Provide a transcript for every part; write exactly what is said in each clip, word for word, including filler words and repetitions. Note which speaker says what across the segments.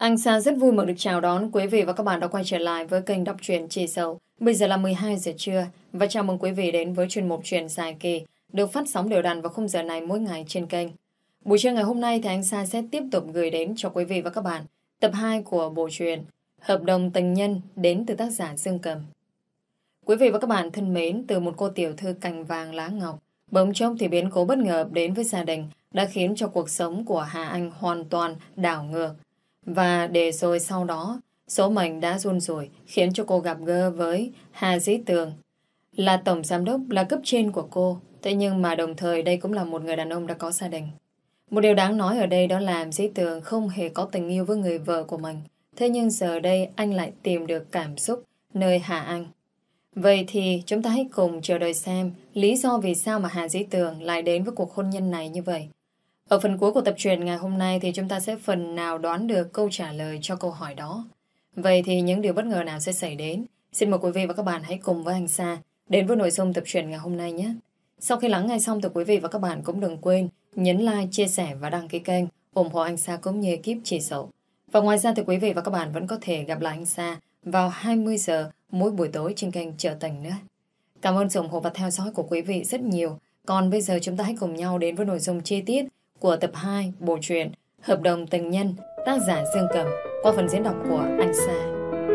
Speaker 1: Anh Sa rất vui mừng được chào đón quý vị và các bạn đã quay trở lại với kênh đọc truyện Chị Dậu. Bây giờ là mười hai giờ trưa và chào mừng quý vị đến với chuyên mục truyện dài kỳ được phát sóng đều đặn vào khung giờ này mỗi ngày trên kênh. Buổi trưa ngày hôm nay thì anh Sa sẽ tiếp tục gửi đến cho quý vị và các bạn tập hai của bộ truyện Hợp đồng tình nhân đến từ tác giả Dương Cầm. Quý vị và các bạn thân mến, từ một cô tiểu thư cành vàng lá ngọc, bỗng chốc thì biến cố bất ngờ ập đến với gia đình đã khiến cho cuộc sống của Hà Anh hoàn toàn đảo ngược. Và để rồi sau đó, số mệnh đã run rủi khiến cho cô gặp gỡ với Hà Dĩ Tường, là tổng giám đốc, là cấp trên của cô. Thế nhưng mà đồng thời đây cũng là một người đàn ông đã có gia đình. Một điều đáng nói ở đây đó là Dĩ Tường không hề có tình yêu với người vợ của mình. Thế nhưng giờ đây anh lại tìm được cảm xúc nơi Hà Anh. Vậy thì chúng ta hãy cùng chờ đợi xem lý do vì sao mà Hà Dĩ Tường lại đến với cuộc hôn nhân này như vậy. Ở phần cuối của tập truyện ngày hôm nay thì chúng ta sẽ phần nào đoán được câu trả lời cho câu hỏi đó. Vậy thì những điều bất ngờ nào sẽ xảy đến? Xin mời quý vị và các bạn hãy cùng với anh Sa đến với nội dung tập truyện ngày hôm nay nhé. Sau khi lắng nghe xong thì quý vị và các bạn cũng đừng quên nhấn like, chia sẻ và đăng ký kênh ủng hộ anh Sa cũng như ekip Chị Dậu. Và ngoài ra thì quý vị và các bạn vẫn có thể gặp lại anh Sa vào hai mươi giờ mỗi buổi tối trên kênh Trở Tình nữa. Cảm ơn sự ủng hộ và theo dõi của quý vị rất nhiều. Còn bây giờ chúng ta hãy cùng nhau đến với nội dung chi tiết của tập hai bộ truyện Hợp đồng tình nhân, tác giả Dương Cầm, qua phần diễn đọc của anh Sa.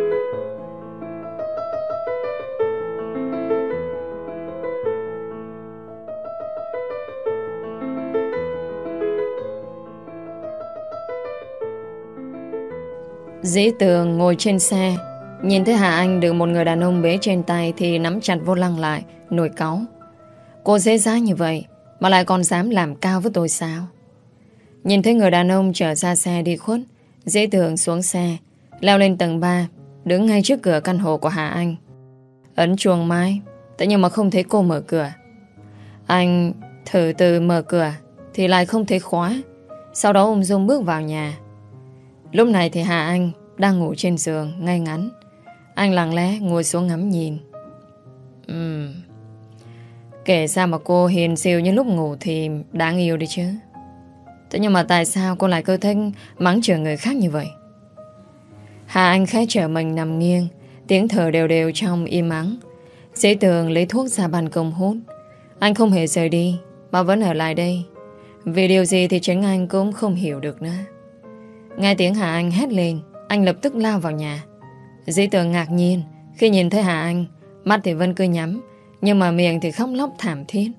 Speaker 1: Dĩ Tường ngồi trên xe, nhìn thấy Hà Anh được một người đàn ông bế trên tay thì nắm chặt vô lăng lại, nổi cáu. Cô dễ dãi như vậy mà lại còn dám làm cao với tôi sao? Nhìn thấy người đàn ông trở ra xe đi khuất, Dĩ Tường xuống xe, leo lên tầng ba, đứng ngay trước cửa căn hộ của Hà Anh. Ấn chuông mái, thế nhưng mà không thấy cô mở cửa. Anh thử từ mở cửa thì lại không thấy khóa. Sau đó ung dung bước vào nhà. Lúc này thì Hà Anh đang ngủ trên giường ngay ngắn. Anh lặng lẽ ngồi xuống ngắm nhìn. Ừm Kể ra mà cô hiền siêu như lúc ngủ thì đáng yêu đi chứ. Thế nhưng mà tại sao cô lại cơ thích mắng chửi người khác như vậy? Hà Anh khẽ trở mình nằm nghiêng, tiếng thở đều đều trong im ắng. Dĩ Tường lấy thuốc ra ban công hút. Anh không hề rời đi mà vẫn ở lại đây. Vì điều gì thì chính anh cũng không hiểu được nữa. Nghe tiếng Hà Anh hét lên, anh lập tức lao vào nhà. Dĩ Tường ngạc nhiên khi nhìn thấy Hà Anh, mắt thì vẫn cứ nhắm, nhưng mà miệng thì khóc lóc thảm thiết.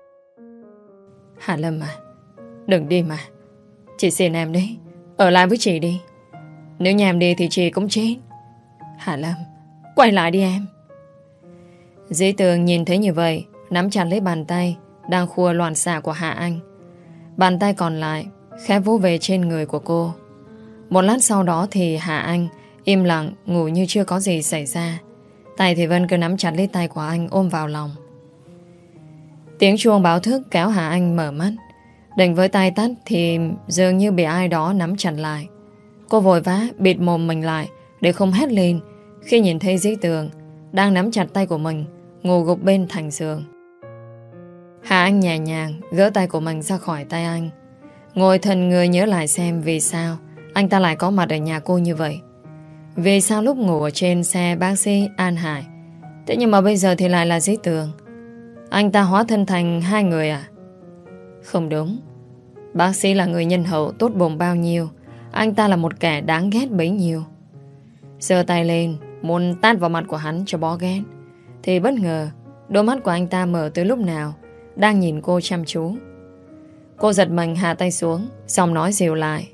Speaker 1: Hà Lâm à, đừng đi mà. Chị xin em đấy, ở lại với chị đi. Nếu nhà em đi thì chị cũng chết. Hà Lâm, quay lại đi em. Dĩ Tường nhìn thấy như vậy, nắm chặt lấy bàn tay đang khua loạn xạ của Hà Anh. Bàn tay còn lại khẽ vỗ về trên người của cô. Một lát sau đó thì Hà Anh im lặng ngủ như chưa có gì xảy ra. Tay thì Vân cứ nắm chặt lấy tay của anh ôm vào lòng. Tiếng chuông báo thức kéo Hà Anh mở mắt. Định với tay tắt thì dường như bị ai đó nắm chặt lại. Cô vội vã bịt mồm mình lại để không hét lên khi nhìn thấy Dĩ Tường đang nắm chặt tay của mình, ngủ gục bên thành giường. Hà Anh nhẹ nhàng gỡ tay của mình ra khỏi tay anh, ngồi thần người nhớ lại xem vì sao anh ta lại có mặt ở nhà cô như vậy. Vì sao lúc ngủ ở trên xe bác sĩ An Hải, thế nhưng mà bây giờ thì lại là Dĩ Tường? Anh ta hóa thân thành hai người à? Không đúng. Bác sĩ là người nhân hậu tốt bụng bao nhiêu, anh ta là một kẻ đáng ghét bấy nhiêu. Giơ tay lên muốn tát vào mặt của hắn cho bó ghét, thì bất ngờ đôi mắt của anh ta mở từ lúc nào, đang nhìn cô chăm chú. Cô giật mình hạ tay xuống, giọng nói dịu lại.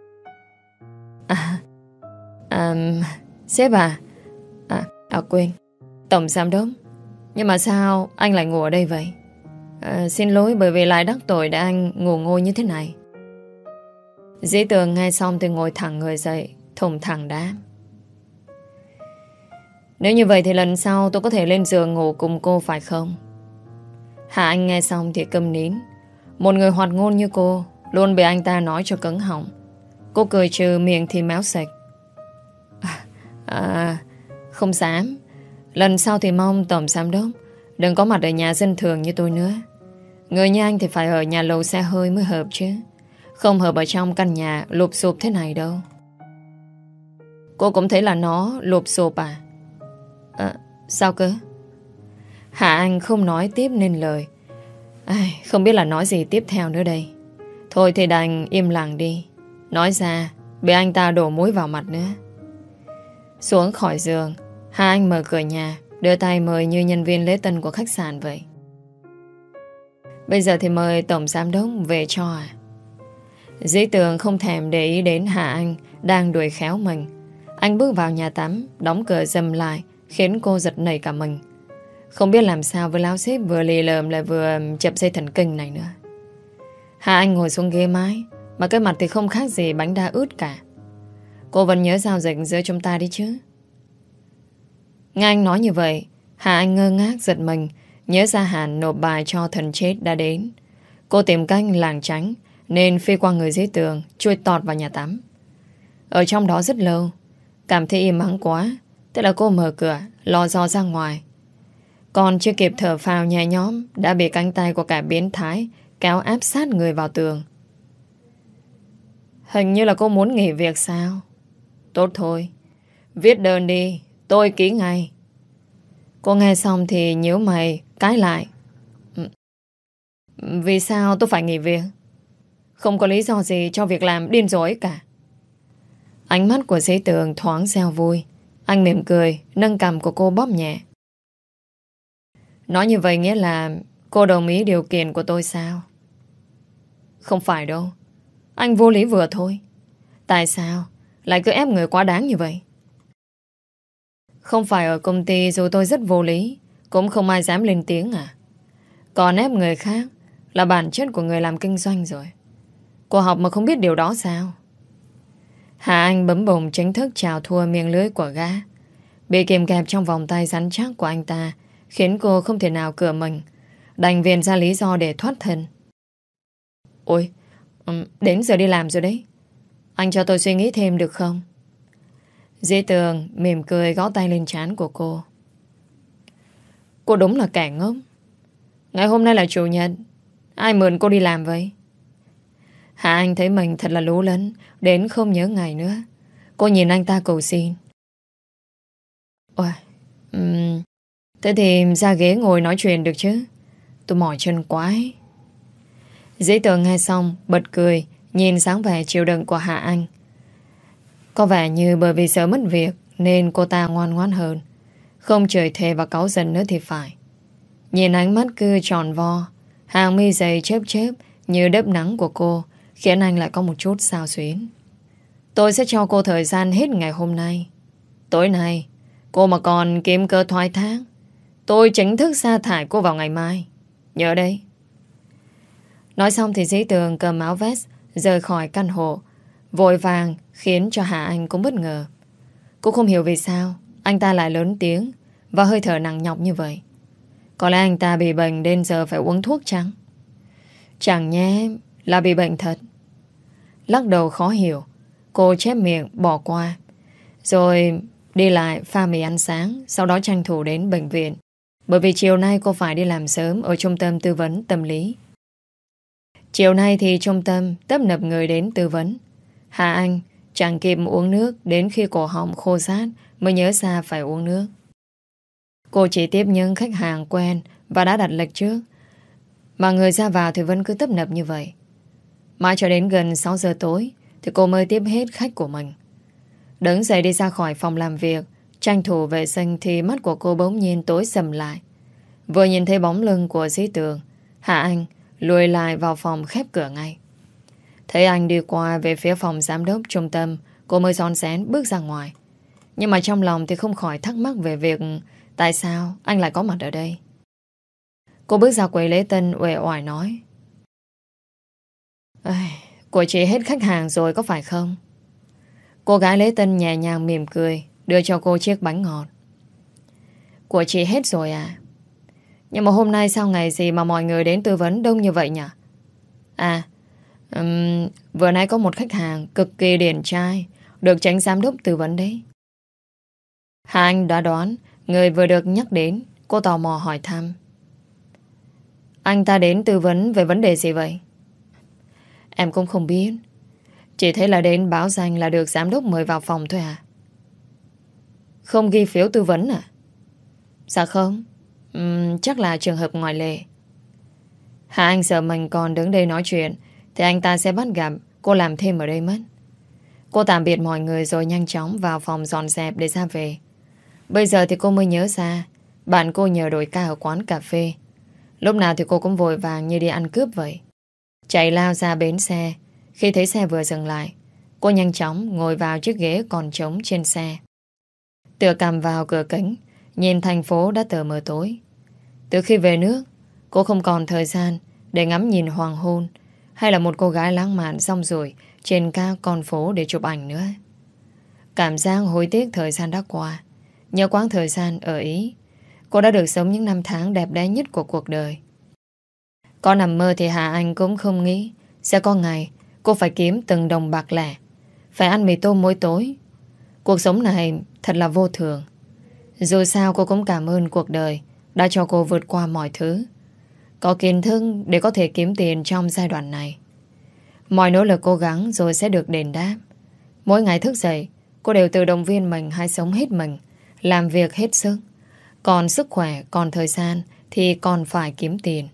Speaker 1: À, à sếp à, à, à quên, tổng giám đốc. Nhưng mà sao anh lại ngủ ở đây vậy? À, xin lỗi bởi vì lại đắc tội để anh ngủ ngôi như thế này. Dĩ Tường nghe xong thì ngồi thẳng người dậy, thùng thẳng đáp. Nếu như vậy thì lần sau tôi có thể lên giường ngủ cùng cô phải không? Hà Anh nghe xong thì câm nín. Một người hoạt ngôn như cô luôn bị anh ta nói cho cứng họng. Cô cười trừ, miệng thì méo sạch. À, à, không dám. Lần sau thì mong tổng giám đốc đừng có mặt ở nhà dân thường như tôi nữa. Người như anh thì phải ở nhà lầu xe hơi mới hợp chứ, không hợp ở trong căn nhà lụp xụp thế này đâu. Cô cũng thấy là nó lụp xụp à? À, sao cơ? Hạ Anh không nói tiếp nên lời. Ai, không biết là nói gì tiếp theo nữa đây. Thôi thì đành im lặng đi. Nói ra bị anh ta đổ muối vào mặt nữa. Xuống khỏi giường, Hạ Anh mở cửa nhà, đưa tay mời như nhân viên lễ tân của khách sạn vậy. Bây giờ thì mời tổng giám đốc về cho à? Dĩ Tường không thèm để ý đến Hạ Anh đang đuổi khéo mình. Anh bước vào nhà tắm, đóng cửa dầm lại, khiến cô giật nảy cả mình. Không biết làm sao với lão sếp vừa lì lợm lại vừa chập dây thần kinh này nữa. Hạ Anh ngồi xuống ghế mái, mà cái mặt thì không khác gì bánh đa ướt cả. Cô vẫn nhớ giao dịch giữa chúng ta đi chứ? Nghe anh nói như vậy, Hạ Anh ngơ ngác giật mình, nhớ ra hạn nộp bài cho thần chết đã đến. Cô tìm cách lảng tránh, nên phi qua người dưới tường, chui tọt vào nhà tắm. Ở trong đó rất lâu, cảm thấy im ắng quá, thế là cô mở cửa, lò dò ra ngoài. Còn chưa kịp thở phào nhẹ nhõm, đã bị cánh tay của cả biến thái kéo áp sát người vào tường. Hình như là cô muốn nghỉ việc sao? Tốt thôi, viết đơn đi, tôi ký ngay. Cô nghe xong thì nhíu mày cãi lại. Vì sao tôi phải nghỉ việc? Không có lý do gì cho việc làm điên rối cả. Ánh mắt của Dĩ Tường thoáng reo vui. Anh mỉm cười, nâng cằm của cô bóp nhẹ. Nói như vậy nghĩa là cô đồng ý điều kiện của tôi sao? Không phải đâu. Anh vô lý vừa thôi. Tại sao lại cứ ép người quá đáng như vậy? Không phải ở công ty dù tôi rất vô lý, cũng không ai dám lên tiếng à? Còn ép người khác là bản chất của người làm kinh doanh rồi. Cô học mà không biết điều đó sao? Hà Anh bấm bùng chính thức chào thua miệng lưới của gã. Bị kìm kẹp trong vòng tay rắn chắc của anh ta khiến cô không thể nào cửa mình, đành viện ra lý do để thoát thân. Ôi, đến giờ đi làm rồi đấy. Anh cho tôi suy nghĩ thêm được không? Dĩ Tường mỉm cười gõ tay lên trán của cô. Cô đúng là kẻ ngốc. Ngày hôm nay là chủ nhật, ai mượn cô đi làm vậy? Hạ Anh thấy mình thật là lú lẫn, đến không nhớ ngày nữa. Cô nhìn anh ta cầu xin. Ôi, um, thế thì ra ghế ngồi nói chuyện được chứ? Tôi mỏi chân quá ấy. Dĩ Tường nghe xong bật cười, nhìn sáng vẻ chịu đựng của Hạ Anh. Có vẻ như bởi vì sợ mất việc nên cô ta ngoan ngoãn hơn, không chửi thề và cáu giận nữa thì phải. Nhìn ánh mắt cứ tròn vo, hàng mi dày chớp chớp như đớp nắng của cô khiến anh lại có một chút xao xuyến. Tôi sẽ cho cô thời gian hết ngày hôm nay. Tối nay cô mà còn kiếm cơ thoái thác, tôi chính thức sa thải cô vào ngày mai. Nhớ đấy. Nói xong thì Dĩ Tường cầm áo vest rời khỏi căn hộ, vội vàng khiến cho Hạ Anh cũng bất ngờ. Cô không hiểu vì sao anh ta lại lớn tiếng và hơi thở nặng nhọc như vậy. Có lẽ anh ta bị bệnh đến giờ phải uống thuốc chăng? Chẳng nhé là bị bệnh thật. Lắc đầu khó hiểu, cô chép miệng bỏ qua, rồi đi lại pha mì ăn sáng, sau đó tranh thủ đến bệnh viện, bởi vì chiều nay cô phải đi làm sớm ở trung tâm tư vấn tâm lý. Chiều nay thì trung tâm tấp nập người đến tư vấn. Hà Anh chẳng kịp uống nước, đến khi cổ họng khô rát mới nhớ ra phải uống nước. Cô chỉ tiếp những khách hàng quen và đã đặt lịch trước, mà người ra vào thì vẫn cứ tấp nập như vậy. Mãi cho đến gần sáu giờ tối thì cô mới tiếp hết khách của mình. Đứng dậy đi ra khỏi phòng làm việc, tranh thủ vệ sinh thì mắt của cô bỗng nhiên tối sầm lại. Vừa nhìn thấy bóng lưng của Dĩ Tường, Hạ Anh lùi lại vào phòng khép cửa ngay. Thấy anh đi qua về phía phòng giám đốc trung tâm, cô mới rón rén bước ra ngoài. Nhưng mà trong lòng thì không khỏi thắc mắc về việc tại sao anh lại có mặt ở đây. Cô bước ra quầy lễ tân uể oải nói: của chị hết khách hàng rồi có phải không? Cô gái lễ tân nhẹ nhàng mỉm cười, đưa cho cô chiếc bánh ngọt. Của chị hết rồi à? Nhưng mà hôm nay sao ngày gì mà mọi người đến tư vấn đông như vậy nhỉ? À, um, vừa nãy có một khách hàng cực kỳ điển trai, được chánh giám đốc tư vấn đấy. Hà Anh đã đoán người vừa được nhắc đến. Cô tò mò hỏi thăm: anh ta đến tư vấn về vấn đề gì vậy? Em cũng không biết, chỉ thấy là đến báo danh là được giám đốc mời vào phòng thôi à. Không ghi phiếu tư vấn à? Dạ không. Ừm, chắc là trường hợp ngoại lệ. Hà Anh sợ mình còn đứng đây nói chuyện thì anh ta sẽ bắt gặp cô làm thêm ở đây mất. Cô tạm biệt mọi người rồi nhanh chóng vào phòng dọn dẹp để ra về. Bây giờ thì cô mới nhớ ra bạn cô nhờ đổi ca ở quán cà phê. Lúc nào thì cô cũng vội vàng như đi ăn cướp vậy. Chạy lao ra bến xe. Khi thấy xe vừa dừng lại, cô nhanh chóng ngồi vào chiếc ghế còn trống trên xe. Tựa cằm vào cửa kính, nhìn thành phố đã tờ mờ tối. Từ khi về nước, cô không còn thời gian để ngắm nhìn hoàng hôn hay là một cô gái lãng mạn rong ruổi trên các con phố để chụp ảnh nữa. Cảm giác hối tiếc thời gian đã qua. Nhớ quãng thời gian ở Ý, cô đã được sống những năm tháng đẹp đẽ nhất của cuộc đời. Có nằm mơ thì Hà Anh cũng không nghĩ sẽ có ngày cô phải kiếm từng đồng bạc lẻ, phải ăn mì tôm mỗi tối. Cuộc sống này thật là vô thường. Dù sao cô cũng cảm ơn cuộc đời đã cho cô vượt qua mọi thứ, có kiến thức để có thể kiếm tiền trong giai đoạn này. Mọi nỗ lực cố gắng rồi sẽ được đền đáp. Mỗi ngày thức dậy, cô đều tự động viên mình hãy sống hết mình, làm việc hết sức. Còn sức khỏe, còn thời gian thì còn phải kiếm tiền.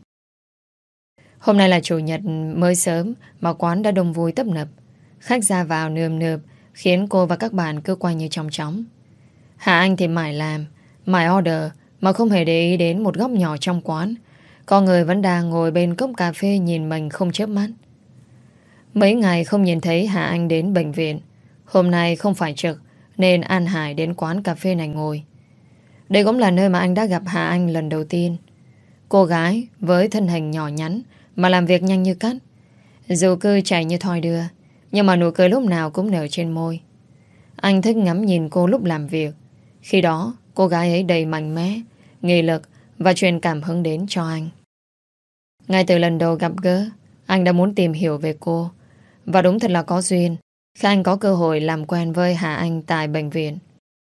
Speaker 1: Hôm nay là chủ nhật mới sớm mà quán đã đông vui tấp nập. Khách ra vào nườm nượp khiến cô và các bạn cứ quay như trong chóng. Hà Anh thì mải làm, mải order mà không hề để ý đến một góc nhỏ trong quán. Có người vẫn đang ngồi bên cốc cà phê nhìn mình không chớp mắt. Mấy ngày không nhìn thấy Hà Anh đến bệnh viện. Hôm nay không phải trực nên An Hải đến quán cà phê này ngồi. Đây cũng là nơi mà anh đã gặp Hà Anh lần đầu tiên. Cô gái với thân hình nhỏ nhắn mà làm việc nhanh như cắt. Dù cứ chạy như thoi đưa, nhưng mà nụ cười lúc nào cũng nở trên môi. Anh thích ngắm nhìn cô lúc làm việc. Khi đó cô gái ấy đầy mạnh mẽ, nghị lực và truyền cảm hứng đến cho anh. Ngay từ lần đầu gặp gỡ, anh đã muốn tìm hiểu về cô. Và đúng thật là có duyên khi anh có cơ hội làm quen với Hà Anh tại bệnh viện.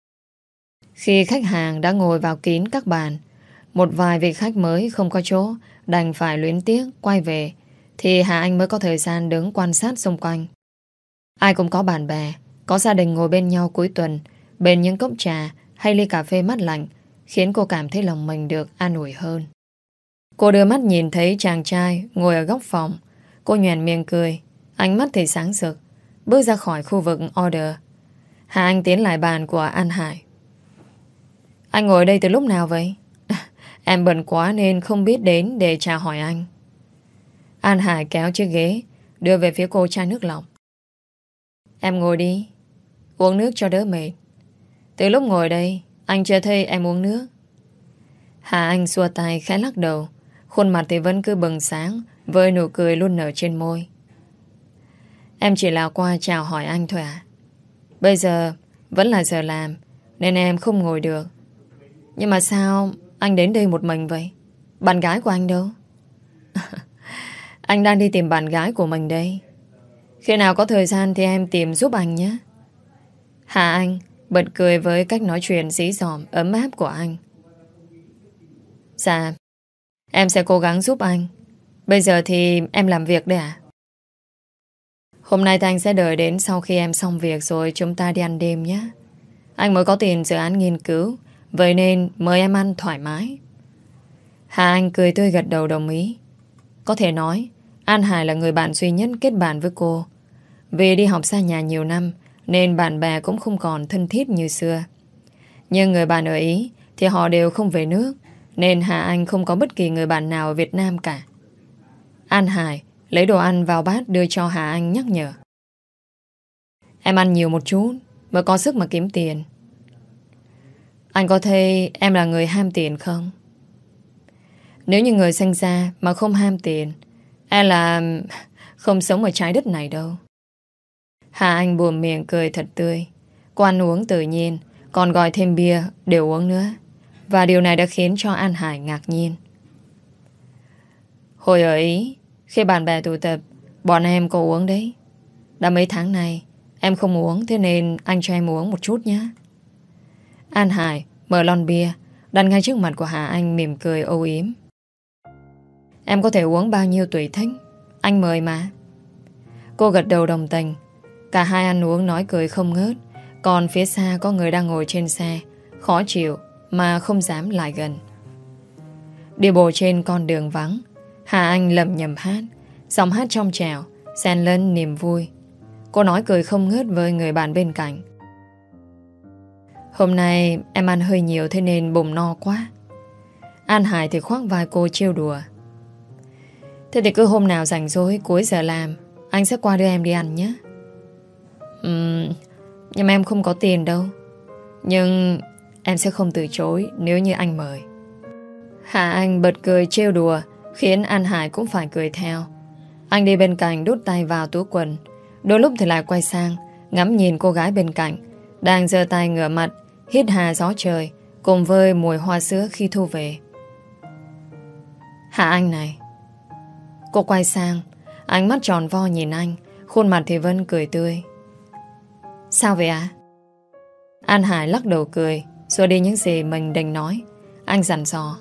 Speaker 1: Khi khách hàng đã ngồi vào kín các bàn, một vài vị khách mới không có chỗ đành phải luyến tiếc quay về, thì Hà Anh mới có thời gian đứng quan sát xung quanh. Ai cũng có bạn bè, có gia đình ngồi bên nhau cuối tuần, bên những cốc trà hay ly cà phê mát lạnh, khiến cô cảm thấy lòng mình được an ủi hơn. Cô đưa mắt nhìn thấy chàng trai ngồi ở góc phòng. Cô nhoẻn miệng cười, ánh mắt thì sáng rực, bước ra khỏi khu vực order. Hà Anh tiến lại bàn của An Hải. Anh ngồi đây từ lúc nào vậy? Em bận quá nên không biết đến để chào hỏi anh. An Hải kéo chiếc ghế, đưa về phía cô chai nước lọc. Em ngồi đi, uống nước cho đỡ mệt. Từ lúc ngồi đây, anh chưa thấy em uống nước. Hà Anh xua tay khẽ lắc đầu, khuôn mặt thì vẫn cứ bừng sáng với nụ cười luôn nở trên môi. Em chỉ là qua chào hỏi anh thôi à? Bây giờ vẫn là giờ làm nên em không ngồi được. Nhưng mà sao anh đến đây một mình vậy? Bạn gái của anh đâu? Anh đang đi tìm bạn gái của mình đây. Khi nào có thời gian thì em tìm giúp anh nhé. Hà Anh bật cười với cách nói chuyện dí dỏm ấm áp của anh. Dạ, em sẽ cố gắng giúp anh. Bây giờ thì em làm việc đây à? Hôm nay thì anh sẽ đợi đến sau khi em xong việc rồi chúng ta đi ăn đêm nhé. Anh mới có tiền dự án nghiên cứu, vậy nên mời em ăn thoải mái. Hà Anh cười tươi gật đầu đồng ý. Có thể nói An Hải là người bạn duy nhất kết bạn với cô. Vì đi học xa nhà nhiều năm nên bạn bè cũng không còn thân thiết như xưa. Nhưng người bạn ở Ý thì họ đều không về nước, nên Hà Anh không có bất kỳ người bạn nào ở Việt Nam cả. An Hải lấy đồ ăn vào bát đưa cho Hà Anh nhắc nhở. Em ăn nhiều một chút mới có sức mà kiếm tiền. Anh có thấy em là người ham tiền không? Nếu như người sinh ra mà không ham tiền, em là không sống ở trái đất này đâu. Hà Anh buồm miệng cười thật tươi. Cô ăn uống tự nhiên, còn gọi thêm bia đều uống nữa. Và điều này đã khiến cho An Hải ngạc nhiên. Hồi ở Ý, khi bạn bè tụ tập, bọn em có uống đấy. Đã mấy tháng này em không uống, thế nên anh cho em uống một chút nhé. An Hải mở lon bia đặt ngay trước mặt của Hà Anh, mỉm cười âu yếm. Em có thể uống bao nhiêu tùy thích, anh mời mà. Cô gật đầu đồng tình. Cả hai ăn uống nói cười không ngớt. Còn phía xa có người đang ngồi trên xe khó chịu mà không dám lại gần. Đi bộ trên con đường vắng, Hà Anh lẩm nhẩm hát. Giọng hát trong trẻo xen lẫn niềm vui. Cô nói cười không ngớt với người bạn bên cạnh. Hôm nay em ăn hơi nhiều thế nên bụng no quá. An Hải thì khoác vai cô trêu đùa. Thế thì cứ hôm nào rảnh rỗi cuối giờ làm, anh sẽ qua đưa em đi ăn nhé. Ừm, nhưng mà em không có tiền đâu. Nhưng em sẽ không từ chối nếu như anh mời. Hà Anh bật cười trêu đùa, khiến An Hải cũng phải cười theo. Anh đi bên cạnh đút tay vào túi quần, đôi lúc thì lại quay sang ngắm nhìn cô gái bên cạnh đang giơ tay ngửa mặt hít hà gió trời cùng với mùi hoa sữa khi thu về. Hà Anh này. Cô quay sang, ánh mắt tròn vo nhìn anh, khuôn mặt thì vẫn cười tươi. Sao vậy ạ? À? An Hải lắc đầu cười, xua đi những gì mình định nói. Anh dặn dò.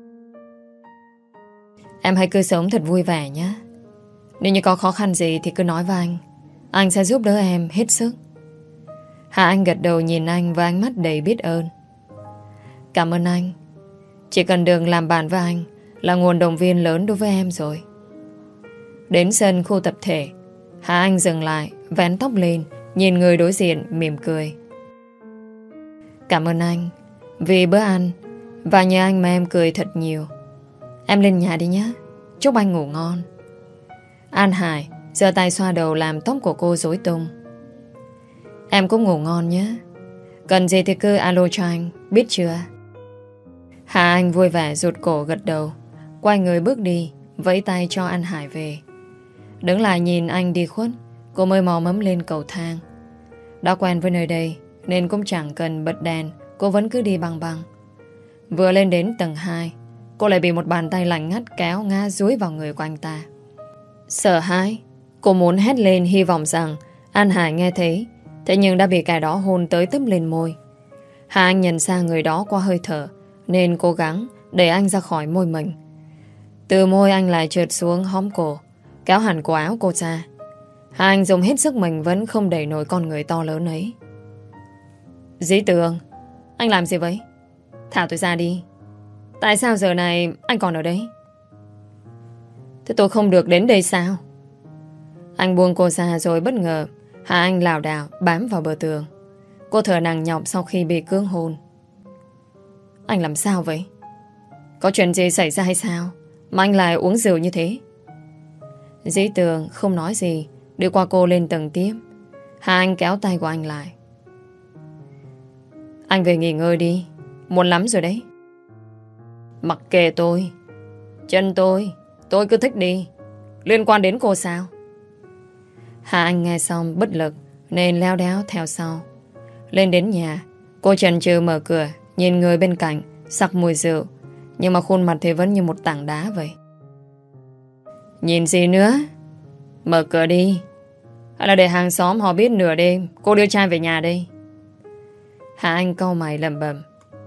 Speaker 1: Em hãy cứ sống thật vui vẻ nhé. Nếu như có khó khăn gì thì cứ nói với anh. Anh sẽ giúp đỡ em hết sức. Hà Anh gật đầu nhìn anh với ánh mắt đầy biết ơn. Cảm ơn anh. Chỉ cần được làm bạn với anh là nguồn động viên lớn đối với em rồi. Đến sân khu tập thể, Hà Anh dừng lại, vén tóc lên, nhìn người đối diện mỉm cười. Cảm ơn anh vì bữa ăn, và nhờ anh mà em cười thật nhiều. Em lên nhà đi nhé. Chúc anh ngủ ngon. An Hải giơ tay xoa đầu làm tóc của cô rối tung. Em cũng ngủ ngon nhé. Cần gì thì cứ alo cho anh, biết chưa? Hà Anh vui vẻ rụt cổ gật đầu, quay người bước đi, vẫy tay cho An Hải về. Đứng lại nhìn anh đi khuất, cô mới mò mẫm lên cầu thang. Đã quen với nơi đây nên cũng chẳng cần bật đèn, cô vẫn cứ đi băng băng. Vừa lên đến tầng hai, cô lại bị một bàn tay lạnh ngắt kéo ngã dúi vào người của anh ta. Sợ hãi, cô muốn hét lên hy vọng rằng An Hải nghe thấy. Thế nhưng đã bị kẻ đó hôn tới tấp lên môi. Hà Anh nhận ra người đó qua hơi thở nên cố gắng đẩy anh ra khỏi môi mình. Từ môi anh lại trượt xuống hóm cổ, kéo hẳn cổ áo cô ra. Hà Anh dùng hết sức mình vẫn không đẩy nổi con người to lớn ấy. Dĩ Tường, anh làm gì vậy? Thả tôi ra đi. Tại sao giờ này anh còn ở đây? Thế tôi không được đến đây sao? Anh buông cô ra rồi bất ngờ Hà Anh lảo đảo bám vào bờ tường. Cô thở nặng nhọc sau khi bị cưỡng hôn. Anh làm sao vậy? Có chuyện gì xảy ra hay sao mà anh lại uống rượu như thế? Dĩ Tường không nói gì, đưa qua cô lên tầng tiếp. Hà Anh kéo tay của anh lại. Anh về nghỉ ngơi đi, muộn lắm rồi đấy. Mặc kệ tôi. Chân tôi, tôi cứ thích đi. Liên quan đến cô sao? Hà Anh nghe xong bất lực nên leo đéo theo sau. Lên đến nhà, cô chần chừ mở cửa, nhìn người bên cạnh sặc mùi rượu, nhưng mà khuôn mặt thì vẫn như một tảng đá vậy. Nhìn gì nữa? Mở cửa đi. Hay là để hàng xóm họ biết nửa đêm cô đưa trai về nhà đây? Hà Anh cau mày lẩm bẩm.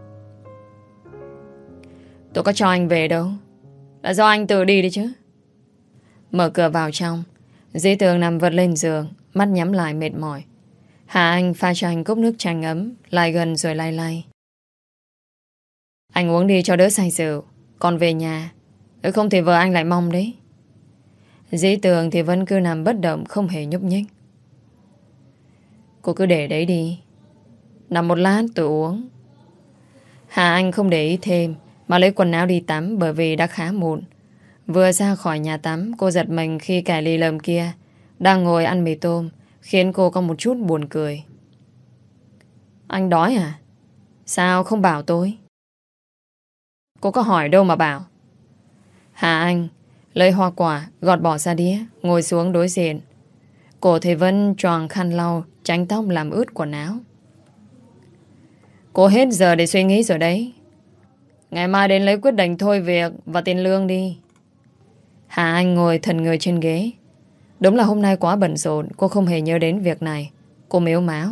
Speaker 1: Tôi có cho anh về đâu, là do anh tự đi đi chứ. Mở cửa vào trong, Dĩ Tường nằm vật lên giường, mắt nhắm lại mệt mỏi. Hà Anh pha cho anh cốc nước chanh ấm, lại gần rồi lay lay. Anh uống đi cho đỡ say rượu, còn về nhà, nếu không thì vợ anh lại mong đấy. Dĩ Tường thì vẫn cứ nằm bất động, không hề nhúc nhích. Cô cứ để đấy đi, nằm một lát tôi uống. Hà Anh không để ý thêm mà lấy quần áo đi tắm, bởi vì đã khá muộn. Vừa ra khỏi nhà tắm, cô giật mình khi kẻ lì lợm kia đang ngồi ăn mì tôm, khiến cô có một chút buồn cười. Anh đói à? Sao không bảo tôi? Cô có hỏi đâu mà bảo. Hà Anh lấy hoa quả gọt bỏ ra đĩa, ngồi xuống đối diện. Cổ thì vẫn choàng khăn lau tránh tóc làm ướt quần áo. Cô hết giờ để suy nghĩ rồi đấy. Ngày mai đến lấy quyết định thôi việc và tiền lương đi. Hà Anh ngồi thần người trên ghế. Đúng là hôm nay quá bận rộn, cô không hề nhớ đến việc này. Cô mếu máo.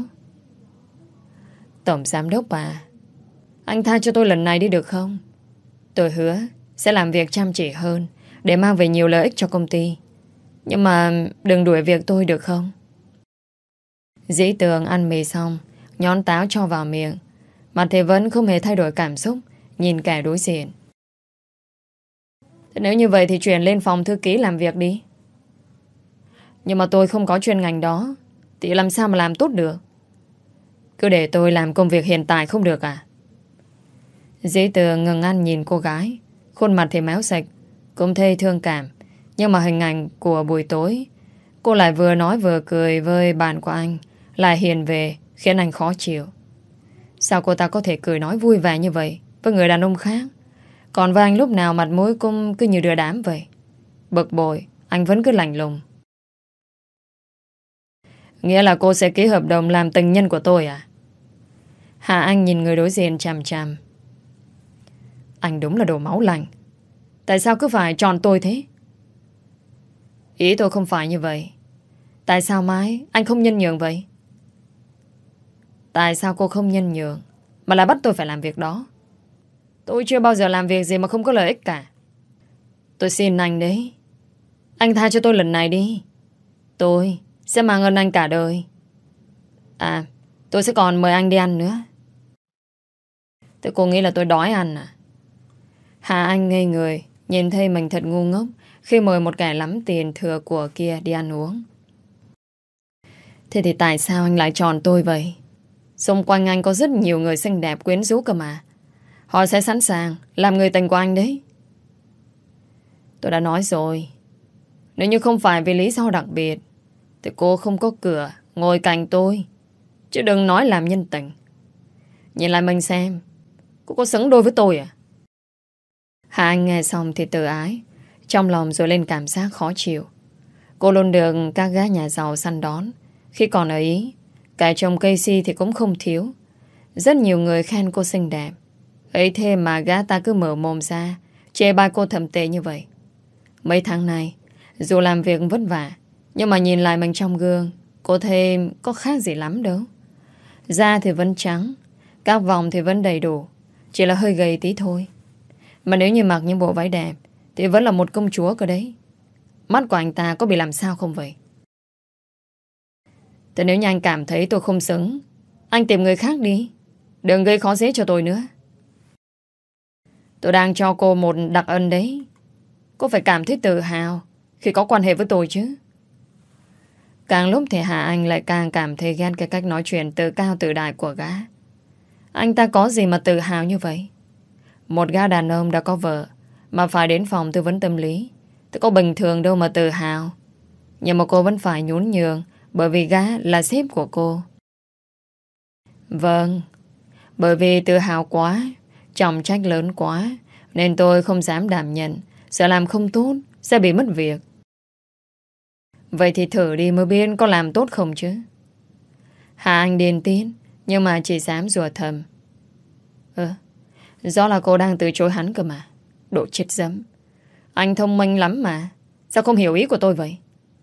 Speaker 1: Tổng giám đốc à, anh tha cho tôi lần này đi được không? Tôi hứa sẽ làm việc chăm chỉ hơn để mang về nhiều lợi ích cho công ty. Nhưng mà đừng đuổi việc tôi được không? Dĩ Tường ăn mì xong, nhón táo cho vào miệng. Mặt thì vẫn không hề thay đổi cảm xúc, nhìn kẻ đối diện. Thế nếu như vậy thì chuyển lên phòng thư ký làm việc đi. Nhưng mà tôi không có chuyên ngành đó, thì làm sao mà làm tốt được? Cứ để tôi làm công việc hiện tại không được à? Dĩ Tường ngừng ăn nhìn cô gái, khuôn mặt thì méo sạch, cũng thê thương cảm. Nhưng mà hình ảnh của buổi tối, cô lại vừa nói vừa cười với bạn của anh, lại hiền về, khiến anh khó chịu. Sao cô ta có thể cười nói vui vẻ như vậy với người đàn ông khác? Còn với anh lúc nào mặt mũi cũng cứ như đưa đám vậy. Bực bội, anh vẫn cứ lạnh lùng. Nghĩa là cô sẽ ký hợp đồng làm tình nhân của tôi à? Hà Anh nhìn người đối diện chằm chằm. Anh đúng là đồ máu lạnh. Tại sao cứ phải chọn tôi thế? Ý tôi không phải như vậy. Tại sao mãi anh không nhân nhượng vậy? Tại sao cô không nhân nhượng mà lại bắt tôi phải làm việc đó? Tôi chưa bao giờ làm việc gì mà không có lợi ích cả. Tôi xin anh đấy, anh tha cho tôi lần này đi. Tôi sẽ mang ơn anh cả đời. À, tôi sẽ còn mời anh đi ăn nữa. Thế cô nghĩ là tôi đói ăn à? Hà Anh ngây người, nhìn thấy mình thật ngu ngốc khi mời một kẻ lắm tiền thừa của kia đi ăn uống. Thế thì tại sao anh lại chọn tôi vậy? Xung quanh anh có rất nhiều người xinh đẹp quyến rũ cơ mà. Họ sẽ sẵn sàng làm người tình của anh đấy. Tôi đã nói rồi, nếu như không phải vì lý do đặc biệt thì cô không có cửa ngồi cạnh tôi. Chứ đừng nói làm nhân tình. Nhìn lại mình xem, cô có xứng đôi với tôi à? Hà Anh nghe xong thì tự ái, trong lòng rồi lên cảm giác khó chịu. Cô luôn được các gái nhà giàu săn đón. Khi còn ở Ý, cả chồng Casey thì cũng không thiếu. Rất nhiều người khen cô xinh đẹp. Ấy thế mà gã ta cứ mở mồm ra chê bai cô thậm tệ như vậy. Mấy tháng này, dù làm việc vất vả, nhưng mà nhìn lại mình trong gương, cô thấy có khác gì lắm đâu. Da thì vẫn trắng, các vòng thì vẫn đầy đủ, chỉ là hơi gầy tí thôi. Mà nếu như mặc những bộ váy đẹp thì vẫn là một công chúa cơ đấy. Mắt của anh ta có bị làm sao không vậy? Thế nếu như anh cảm thấy tôi không xứng, anh tìm người khác đi, đừng gây khó dễ cho tôi nữa. Tôi đang cho cô một đặc ân đấy. Cô phải cảm thấy tự hào khi có quan hệ với tôi chứ. Càng lúc thì Hà Anh lại càng cảm thấy ghét cái cách nói chuyện tự cao tự đại của gã. Anh ta có gì mà tự hào như vậy? Một gã đàn ông đã có vợ mà phải đến phòng tư vấn tâm lý thì có bình thường đâu mà tự hào. Nhưng mà cô vẫn phải nhún nhường bởi vì gã là sếp của cô. Vâng, bởi vì tự hào quá, trọng trách lớn quá, nên tôi không dám đảm nhận, sợ làm không tốt sẽ bị mất việc. Vậy thì thử đi mới biết có làm tốt không chứ. Hà Anh điên tín, nhưng mà chỉ dám rủa thầm. Ơ, rõ là cô đang từ chối hắn cơ mà. Đồ chết dấm. Anh thông minh lắm mà, sao không hiểu ý của tôi vậy?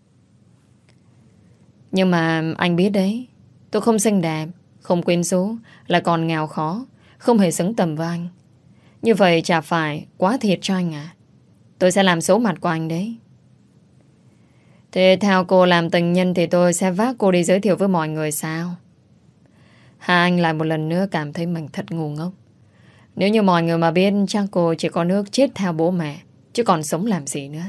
Speaker 1: Nhưng mà anh biết đấy, tôi không xinh đẹp, không quyến rũ, lại còn nghèo khó, không hề xứng tầm với anh. Như vậy chả phải quá thiệt cho anh à? Tôi sẽ làm xấu mặt của anh đấy. Thế theo cô làm tình nhân thì tôi sẽ vác cô đi giới thiệu với mọi người sao? Hà Anh lại một lần nữa cảm thấy mình thật ngu ngốc. Nếu như mọi người mà biết chắc cô chỉ có nước chết theo bố mẹ, chứ còn sống làm gì nữa.